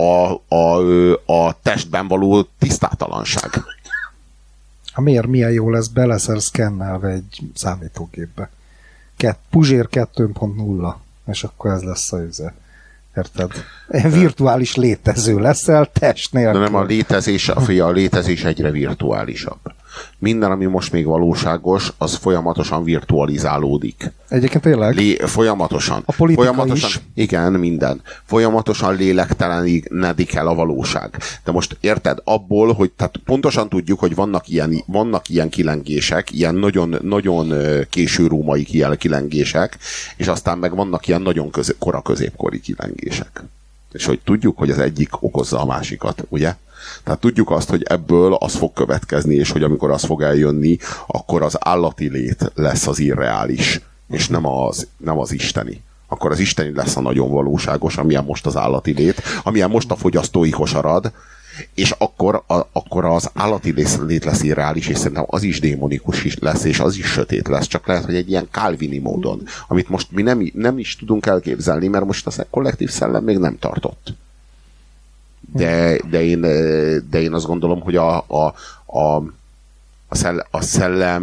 a testben való tisztátalanság. Miért milyen jó lesz, be leszel szkennelve egy számítógépbe. Puzsér 2.0, és akkor ez lesz a üze. Érted? Virtuális létező leszel, test nélkül. De nem, a létezés egyre virtuálisabb. Minden, ami most még valóságos, az folyamatosan virtualizálódik. Egyébként tényleg? Folyamatosan. A politika is. Igen, minden. Folyamatosan lélektelenedik el a valóság. De most érted, abból, hogy tehát pontosan tudjuk, hogy vannak ilyen kilengések, ilyen nagyon, nagyon késő római kilengések, és aztán meg vannak ilyen nagyon kora középkori kilengések. És hogy tudjuk, hogy az egyik okozza a másikat, ugye? Tehát tudjuk azt, hogy ebből az fog következni, és hogy amikor az fog eljönni, akkor az állati lét lesz az irreális, és nem az isteni. Akkor az isteni lesz a nagyon valóságos, amilyen most az állati lét, amilyen most a fogyasztói kosarad, és akkor az állati lét lesz irreális, és szerintem az is démonikus is lesz, és az is sötét lesz, csak lehet, hogy egy ilyen kálvini módon, amit most mi nem is tudunk elképzelni, mert most a kollektív szellem még nem tartott. De én azt gondolom, hogy a szellem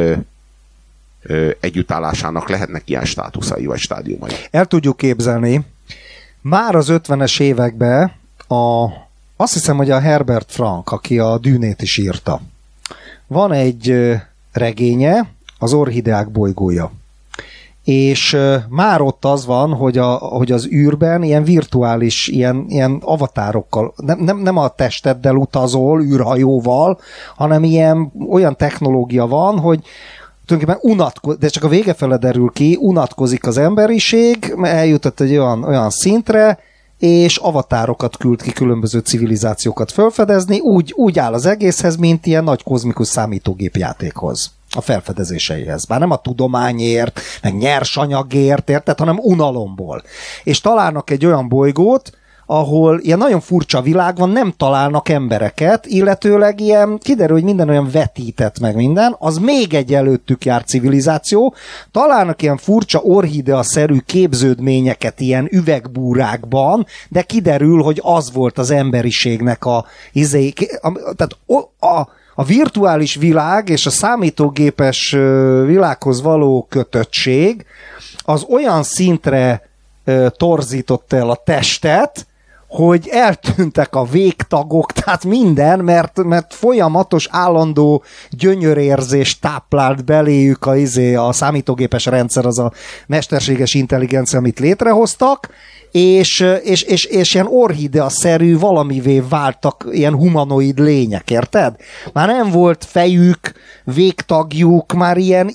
együttállásának lehetnek ilyen státuszai vagy stádiumai. El tudjuk képzelni, már az 50-es években azt hiszem, hogy a Herbert Frank, aki a Dűnét is írta, van egy regénye, az Orchideák bolygója. És már ott az van, hogy az űrben ilyen virtuális, ilyen avatárokkal, nem a testeddel utazol űrhajóval, hanem olyan technológia van, hogy tulajdonképpen de csak a vége fele derül ki, unatkozik az emberiség, eljutott egy olyan szintre, és avatárokat küld ki különböző civilizációkat felfedezni, úgy áll az egészhez, mint ilyen nagy kozmikus számítógépjátékhoz, a felfedezéseihez. Bár nem a tudományért, meg nyersanyagért, érted, hanem unalomból. És találnak egy olyan bolygót, ahol ilyen nagyon furcsa világ van, nem találnak embereket, illetőleg kiderül, hogy minden olyan vetített meg minden, az még egy előttük jár civilizáció, találnak ilyen furcsa orchidea-szerű képződményeket ilyen üvegbúrákban, de kiderül, hogy az volt az emberiségnek tehát a virtuális világ és a számítógépes világhoz való kötöttség az olyan szintre torzította el a testet, hogy eltűntek a végtagok, tehát minden, mert folyamatos, állandó gyönyörérzés táplált beléjük a számítógépes rendszer, az a mesterséges intelligencia, amit létrehoztak, és ilyen orchidea-szerű valamivé váltak ilyen humanoid lények, érted? Már nem volt fejük, végtagjuk, már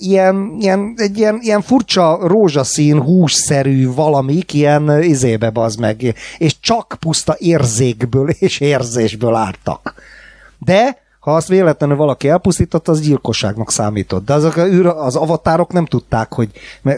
ilyen furcsa rózsaszín, hússzerű valamik, ilyen bazd meg, és csak puszta érzékből és érzésből álltak. De ha azt véletlenül valaki elpusztított, az gyilkosságnak számított. De az avatárok nem tudták, hogy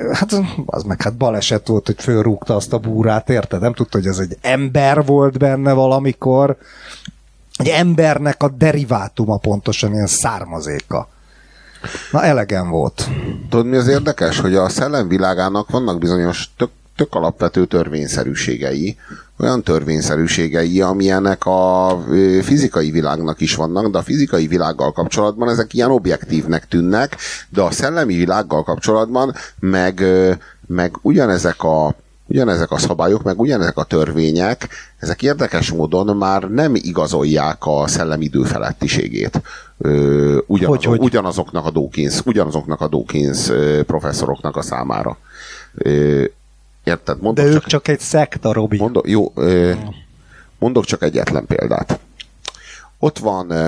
hát baleset volt, hogy fölrúgta azt a búrát, érted? Nem tudta, hogy ez egy ember volt benne valamikor. Egy embernek a derivátuma pontosan, ilyen származéka. Na, elegem volt. Tudod, mi az érdekes? Hogy a szellemvilágának vannak bizonyos tök alapvető törvényszerűségei, olyan törvényszerűségei, amilyenek a fizikai világnak is vannak, de a fizikai világgal kapcsolatban ezek ilyen objektívnek tűnnek, de a szellemi világgal kapcsolatban meg ugyanezek ugyanezek a szabályok, meg ugyanezek a törvények, ezek érdekes módon már nem igazolják a szellem időfelettiségét. Ugyanazoknak a Dawkins professzoroknak a számára. Érted? De ők csak egy szekta, Robi. Mondok csak egyetlen példát. Ott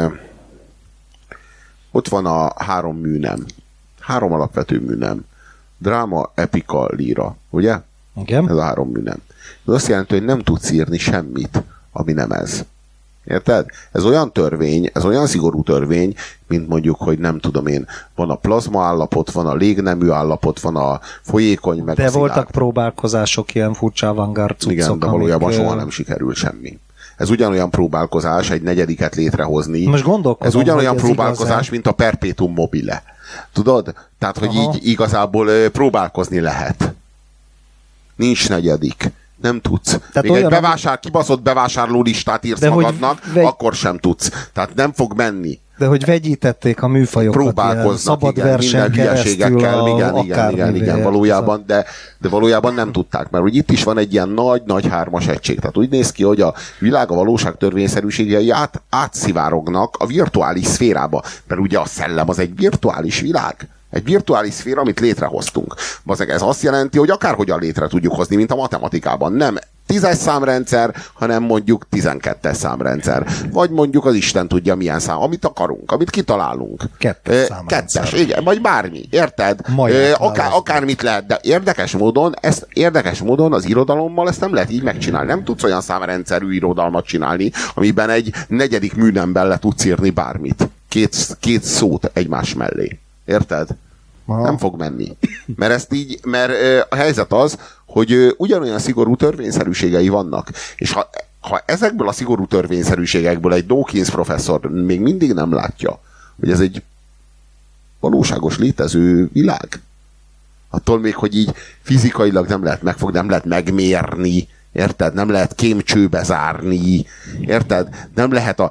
van a 3 műnem. 3 alapvető műnem. Dráma, epika, líra. Ugye? Igen. Ez a 3 műnem. Ez azt jelenti, hogy nem tudsz írni semmit, ami nem ez. Érted? Ez olyan törvény, ez olyan szigorú törvény, mint mondjuk, hogy nem tudom én, van a plazma állapot, van a légnemű állapot, van a folyékony, meg de a szilárd. voltak próbálkozások, ilyen furcsa avantgárd cuccok. Igen, de valójában soha nem sikerült semmi. Ez ugyanolyan próbálkozás, egy negyediket létrehozni. Most gondolkozom, ez ugyanolyan próbálkozás, mint a perpetuum mobile. Tudod? Tehát, hogy így igazából próbálkozni lehet. Nincs negyedik. Nem tudsz. Még egy kibaszott bevásárló listát írsz magadnak, akkor sem tudsz. Tehát nem fog menni. De hogy vegyítették a műfajokat, próbálkoznak, szabad versen keresztül, igen, valójában, de valójában nem tudták, mert hogy itt is van egy ilyen nagy 3-as egység. Tehát úgy néz ki, hogy a világ, a valóság törvényszerűségei átszivárognak a virtuális szférába. Mert ugye a szellem az egy virtuális világ. Egy virtuális szféra, amit létrehoztunk. Ez azt jelenti, hogy akárhogyan létre tudjuk hozni, mint a matematikában. Nem 10-es számrendszer, hanem mondjuk 12-es számrendszer. Vagy mondjuk az Isten tudja milyen szám, amit akarunk, amit kitalálunk. 2-es számrendszer. 2-es, igen, vagy bármi, érted? Akármit lehet, de érdekes módon az irodalommal ezt nem lehet így megcsinálni. Nem tudsz olyan számrendszerű irodalmat csinálni, amiben egy negyedik műnemben le tudsz írni bármit. Két szót egymás mellé. Érted? Aha. Nem fog menni. Mert a helyzet az, hogy ugyanolyan szigorú törvényszerűségei vannak. És ha ezekből a szigorú törvényszerűségekből egy Dawkins professzor még mindig nem látja, hogy ez egy valóságos létező világ, attól még, hogy így fizikailag nem lehet megfogni, nem lehet megmérni, érted? Nem lehet kémcsőbe zárni, érted? Nem lehet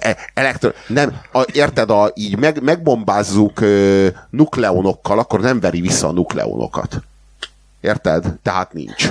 érted? Így megbombázzuk nukleonokkal, akkor nem veri vissza a nukleonokat. Érted? Tehát nincs.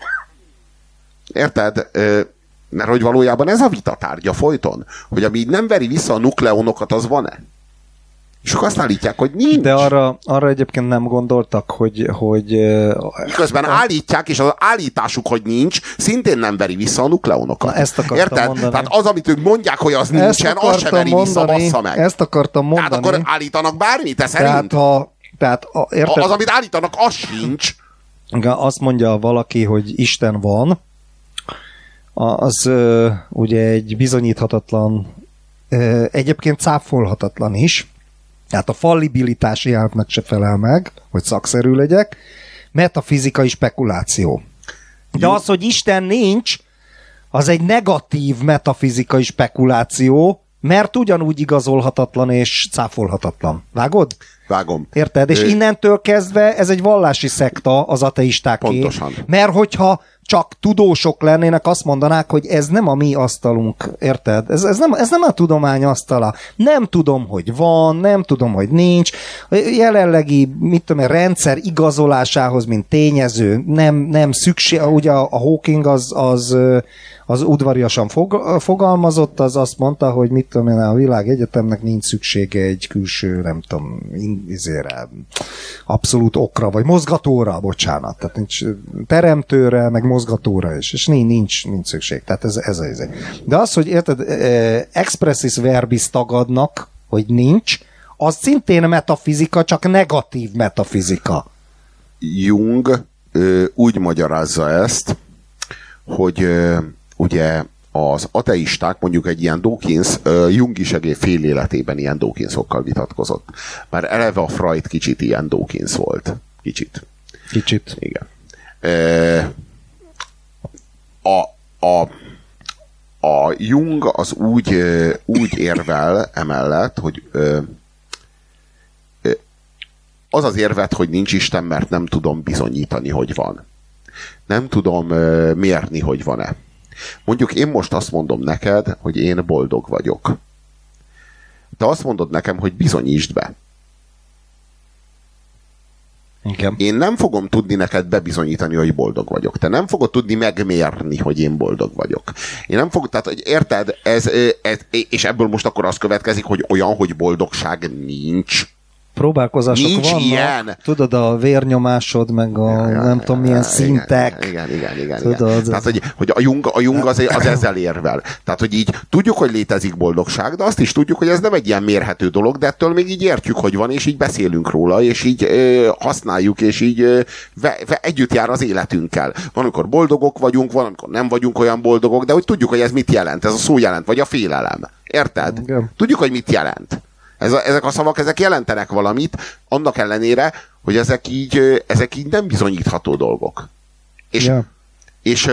Érted? Mert hogy valójában ez a vitatárgya folyton, hogy ami nem veri vissza a nukleonokat, az van-e? És akkor azt állítják, hogy nincs. De arra egyébként nem gondoltak, hogy miközben állítják, és az állításuk, hogy nincs, szintén nem veri vissza a nukleonokat. Na, ezt akartam mondani. Tehát az, amit ők mondják, hogy az nincsen, az se veri vissza, bassza meg. Ezt akartam mondani. Tehát akkor állítanak bármit, te szerint? Érted? Az, amit állítanak, az sincs. Azt mondja valaki, hogy Isten van, az ugye egy bizonyíthatatlan, egyébként cáfolhatatlan is, tehát a fallibilitási elvnek se felel meg, hogy szakszerű legyek, metafizikai spekuláció. De az, hogy Isten nincs, az egy negatív metafizikai spekuláció, mert ugyanúgy igazolhatatlan és cáfolhatatlan. Vágod? Vágom. Érted? És innentől kezdve ez egy vallási szekta az ateistáké. Pontosan. Mert hogyha csak tudósok lennének, azt mondanák, hogy ez nem a mi asztalunk, érted? Ez nem a tudomány asztala. Nem tudom, hogy van, nem tudom, hogy nincs. A jelenlegi, rendszer igazolásához, mint tényező, nem szükség. Ugye a Hawking az udvariasan fogalmazott, az azt mondta, hogy a világegyetemnek nincs szüksége egy külső, nem tudom, abszolút okra, vagy mozgatóra, bocsánat. Tehát nincs teremtőre, meg mozgatóra is, és nincs szükség. Tehát ez az. De az, hogy érted, expressis verbis tagadnak, hogy nincs, az szintén metafizika, csak negatív metafizika. Jung úgy magyarázza ezt, hogy ugye az ateisták, mondjuk egy ilyen Dawkins, Jung is egész fél életében ilyen Dawkinsokkal vitatkozott. Már eleve a Freud kicsit ilyen Dawkins volt. Kicsit. Igen. A Jung az úgy érvel emellett, hogy az az érvet, hogy nincs Isten, mert nem tudom bizonyítani, hogy van. Nem tudom mérni, hogy van-e. Mondjuk én most azt mondom neked, hogy én boldog vagyok. Te azt mondod nekem, hogy bizonyítsd be. Igen. Én nem fogom tudni neked bebizonyítani, hogy boldog vagyok. Te nem fogod tudni megmérni, hogy én boldog vagyok. Én nem fogok, tehát, hogy érted, és ebből most akkor az következik, hogy olyan, hogy boldogság nincs. Próbálkozások nincs vannak. Ilyen. Tudod, a vérnyomásod, meg a nem tudom milyen szintek. Igen. Tudod, tehát, hogy a Jung az ezzel érvel. Tehát, hogy így tudjuk, hogy létezik boldogság, de azt is tudjuk, hogy ez nem egy ilyen mérhető dolog, de ettől még így értjük, hogy van, és így beszélünk róla, és így használjuk, és így együtt jár az életünkkel. Van, amikor boldogok vagyunk, van, amikor nem vagyunk olyan boldogok, de hogy tudjuk, hogy ez mit jelent, ez a szó jelent, vagy a félelem. Érted? Igen. Tudjuk, hogy mit jelent. Ezek a szavak, ezek jelentenek valamit, annak ellenére, hogy ezek így nem bizonyítható dolgok. És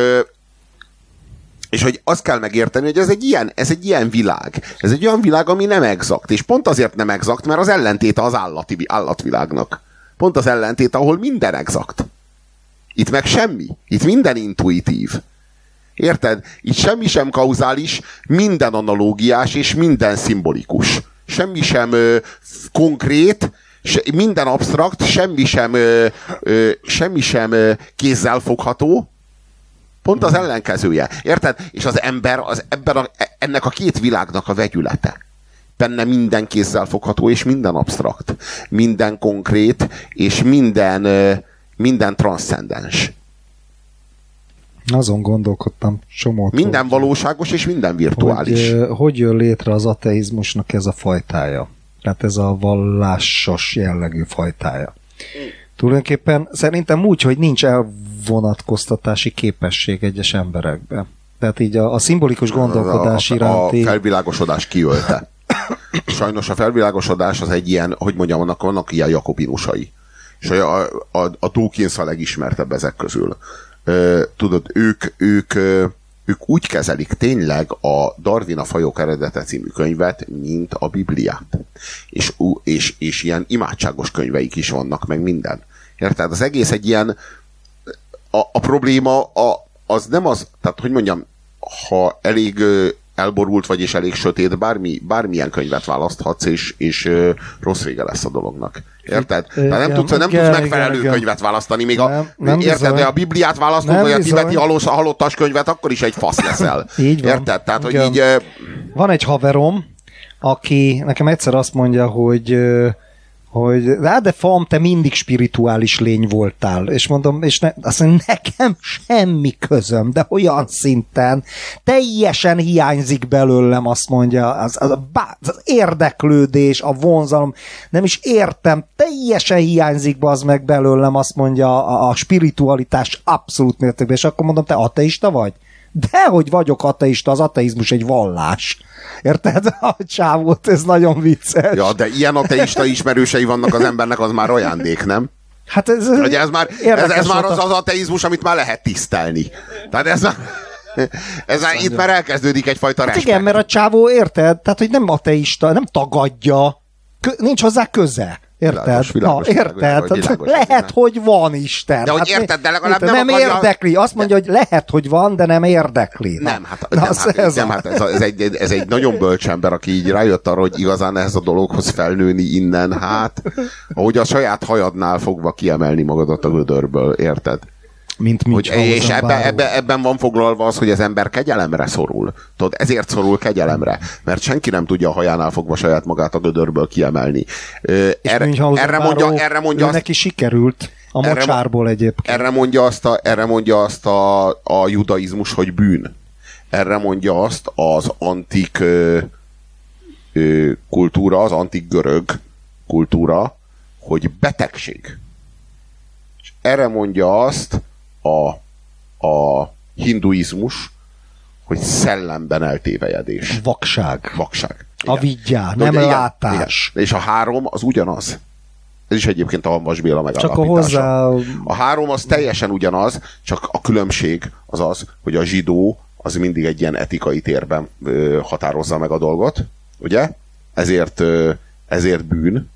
hogy azt kell megérteni, hogy ez egy ilyen világ. Ez egy olyan világ, ami nem exakt. És pont azért nem exakt, mert az ellentéte az állatvilágnak. Pont az ellentéte, ahol minden exakt. Itt meg semmi. Itt minden intuitív. Érted? Itt semmi sem kauzális, minden analógiás és minden szimbolikus. Semmi sem konkrét, minden absztrakt, semmi sem kézzel fogható. Pont az ellenkezője. Érted? És az ember ennek a két világnak a vegyülete. Benne minden kézzel fogható, és minden absztrakt. Minden konkrét, és minden transzcendens. Azon gondolkodtam csomót. Minden valóságos, és minden virtuális. Hogy jön létre az ateizmusnak ez a fajtája? Tehát ez a vallásos jellegű fajtája. Tulajdonképpen szerintem úgy, hogy nincs elvonatkoztatási képesség egyes emberekben. Tehát így a szimbolikus gondolkodás iránti... A felvilágosodás kiölte. Sajnos a felvilágosodás az egy ilyen, hogy mondjam, vannak ilyen jakobinusai. És a Dawkins a legismertebb ezek közül. Tudod, ők úgy kezelik tényleg a Darwin a fajok eredete című könyvet, mint a Bibliát. És ilyen imádságos könyveik is vannak, meg minden. Érted? Az egész egy ilyen a probléma az nem az, tehát hogy mondjam, ha elég elborult vagy és elég sötét, bármilyen könyvet választhatsz, és rossz vége lesz a dolognak. Érted? Tehát nem tudsz megfelelő könyvet választani, még érted, de a Bibliát választod, vagy a tibeti halottas könyvet, akkor is egy fasz leszel. Így van. Érted? Tehát, hogy így... Van egy haverom, aki nekem egyszer azt mondja, hogy de fam, te mindig spirituális lény voltál. És mondom, azt mondja, nekem semmi közöm, de olyan szinten teljesen hiányzik belőlem, azt mondja, az érdeklődés, a vonzalom, nem is értem, teljesen hiányzik bazd meg belőlem, azt mondja, a spiritualitás abszolút mértékben. És akkor mondom, te ateista vagy? Dehogy vagyok ateista, az ateizmus egy vallás. Érted? A csávót, ez nagyon vicces. Ja, de ilyen ateista ismerősei vannak az embernek, az már ajándék, nem? Hát ez már az ateizmus, amit már lehet tisztelni. Tehát ez itt már elkezdődik egyfajta respekt. Igen, mert a csávó, érted? Tehát, hogy nem ateista, nem tagadja. Nincs hozzá köze. Érted? Világos, lehet, hogy van Isten. De hogy érted, de legalább nem érdekli. Azt mondja, hogy lehet, hogy van, de nem érdekli. Ez egy nagyon bölcs ember, aki így rájött arra, hogy igazán ehhez a dologhoz felnőni innen, ahogy a saját hajadnál fogva kiemelni magadat a gödörből, érted? És ebben van foglalva az, hogy az ember kegyelemre szorul. Tudod, ezért szorul kegyelemre. Mert senki nem tudja a hajánál fogva saját magát a gödörből kiemelni. Erre mondja neki sikerült a mocsárból egyébként. Erre mondja azt a judaizmus, hogy bűn. Erre mondja azt az antik kultúra, az antik görög kultúra, hogy betegség. És erre mondja azt a hinduizmus, hogy szellemben eltévejedés. Vakság. Igen. Vigyá, nem látás. Igen. És a három az ugyanaz. Ez is egyébként a Hamvas Béla megállapítása. A három az teljesen ugyanaz, csak a különbség az az, hogy a zsidó az mindig egy ilyen etikai térben határozza meg a dolgot, ugye? Ezért bűn.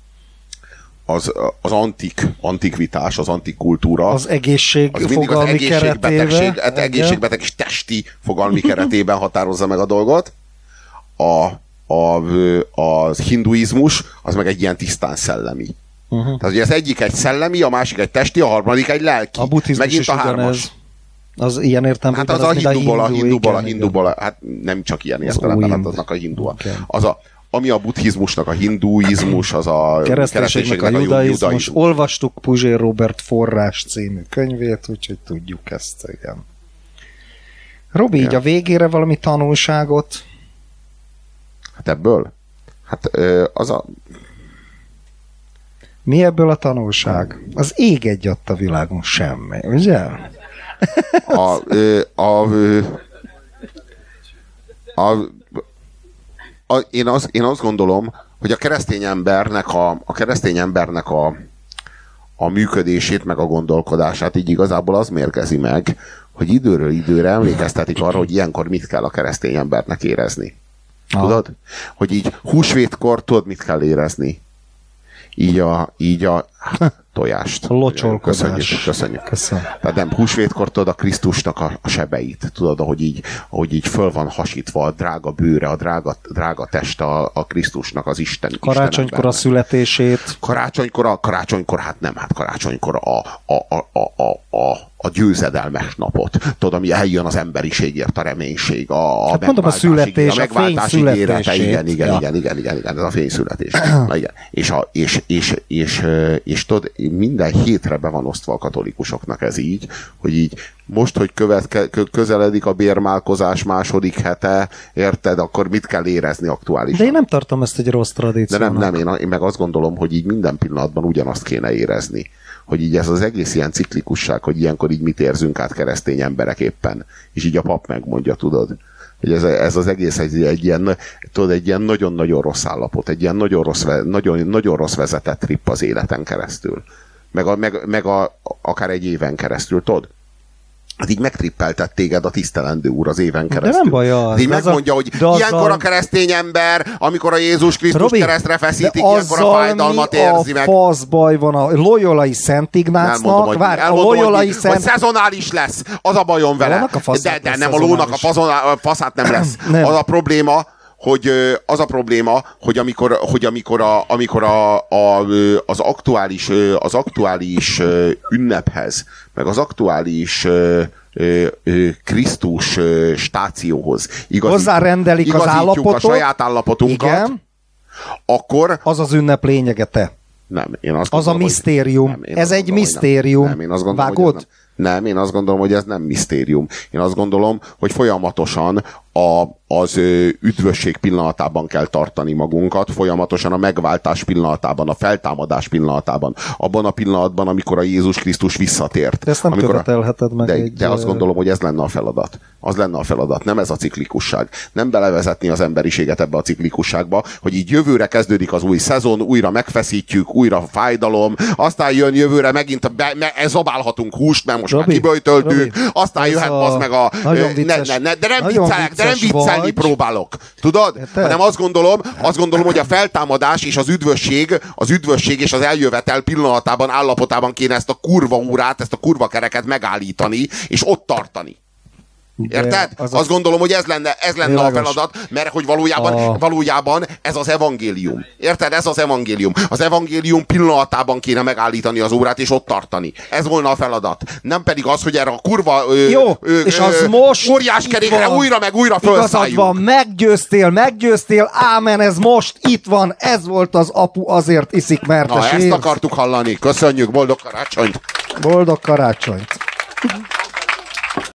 Az antikvitás, az antik kultúra. Az egészség fogalmi keretében. Egészségbeteg és testi fogalmi keretében határozza meg a dolgot. Az hinduizmus, az meg egy ilyen tisztán szellemi Tehát, hogy az egyik egy szellemi, a másik egy testi, a harmadik egy lelki. A buddhizmus megint is a hármas. Az ilyen értelemben. Hát az a hinduból, hát nem csak ilyen értelemben adnak a hindúak. Okay. Ami a buddhizmusnak a hinduizmus, az a kereszténységnek a judaizmus. Olvastuk Puzsér Robert Forrás című könyvét, úgyhogy tudjuk ezt, igen. Robi, így a végére valami tanulságot? Hát ebből? Hát az a... Mi ebből a tanulság? Az ég egyadt a világon semmi, ugye? Én azt gondolom, hogy a keresztény embernek a működését, meg a gondolkodását így igazából az mérgezi meg, hogy időről időre emlékeztetik arra, hogy ilyenkor mit kell a keresztény embernek érezni. Tudod? Hogy így húsvétkor tudod, mit kell érezni. Így a tojást. A locsolkodás. Köszönjük. Tehát nem, húsvétkor tudod a Krisztusnak a sebeit. Tudod, ahogy így föl van hasítva a drága bőre, a drága teste a Krisztusnak, az Isten. Karácsonykor a születését. Karácsonykor a győzedelmes napot. Tudod, ami eljön az emberiségért, a reménység, a megváltás ígérete. Igen, ez a fényszületés. És tudod, minden hétre be van osztva a katolikusoknak ez így, hogy így most, hogy közeledik a bérmálkozás második hete, érted, akkor mit kell érezni aktuálisan? De én nem tartom ezt egy rossz tradíciónak. De nem, én meg azt gondolom, hogy így minden pillanatban ugyanazt kéne érezni. Hogy így ez az egész ilyen ciklikusság, hogy ilyenkor így mit érzünk át keresztény emberek éppen. És így a pap megmondja, tudod. Hogy ez az egész egy ilyen nagyon-nagyon rossz állapot, egy ilyen nagyon rossz vezetett trip az életen keresztül. Meg akár egy éven keresztül, tudod? Hát így megtrippeltett téged a tisztelendő úr az éven keresztül. De nem baj az. Így megmondja, hogy ilyenkor a keresztény ember, amikor a Jézus Krisztus keresztre feszítik, ilyenkor a fájdalmat érzi meg. A fasz baj van a Loyolai Szent Ignácnak. Hogy szezonális lesz. Az a bajom vele. De nem a lónak a faszát nem lesz. Nem. Az a probléma, hogy amikor az aktuális ünnephez, meg az aktuális Krisztus stációhoz hozzárendelik az állapotot, a saját állapotunkat, igen, akkor az ünnep lényege, te. Nem, én azt gondolom, az a misztérium. Ez egy misztérium. Nem, én azt gondolom, vágod? Nem, én azt gondolom, hogy ez nem misztérium. Én azt gondolom, hogy folyamatosan az üdvösség pillanatában kell tartani magunkat, folyamatosan a megváltás pillanatában, a feltámadás pillanatában, abban a pillanatban, amikor a Jézus Krisztus visszatért. De ezt nem követelheted meg. De azt gondolom, hogy ez lenne a feladat. Az lenne a feladat, nem ez a ciklikusság. Nem belevezetni az emberiséget ebbe a ciklikusságba, hogy így jövőre kezdődik az új szezon, újra megfeszítjük, újra fájdalom, aztán jön jövőre megint zabálhatunk húst, mert most már kiböjtöltük, aztán jöhet az meg a... De nem viccelni próbálok. Tudod? Hanem azt gondolom, hogy a feltámadás és az üdvösség és az eljövetel pillanatában, állapotában kéne ezt a kurva órát, ezt a kurva kereket megállítani, és ott tartani. Érted? Azt gondolom, hogy ez lenne a feladat, mert hogy valójában ez az evangélium. Érted? Ez az evangélium. Az evangélium pillanatában kéne megállítani az órát, és ott tartani. Ez volna a feladat. Nem pedig az, hogy erre a kurva és az most óriás kerékre újra meg újra felszálljunk. Igazad van, meggyőztél, ámen, ez most itt van, ez volt az apu, azért iszik, mert ezt akartuk hallani. Köszönjük, boldog karácsonyt! Boldog karácsonyt!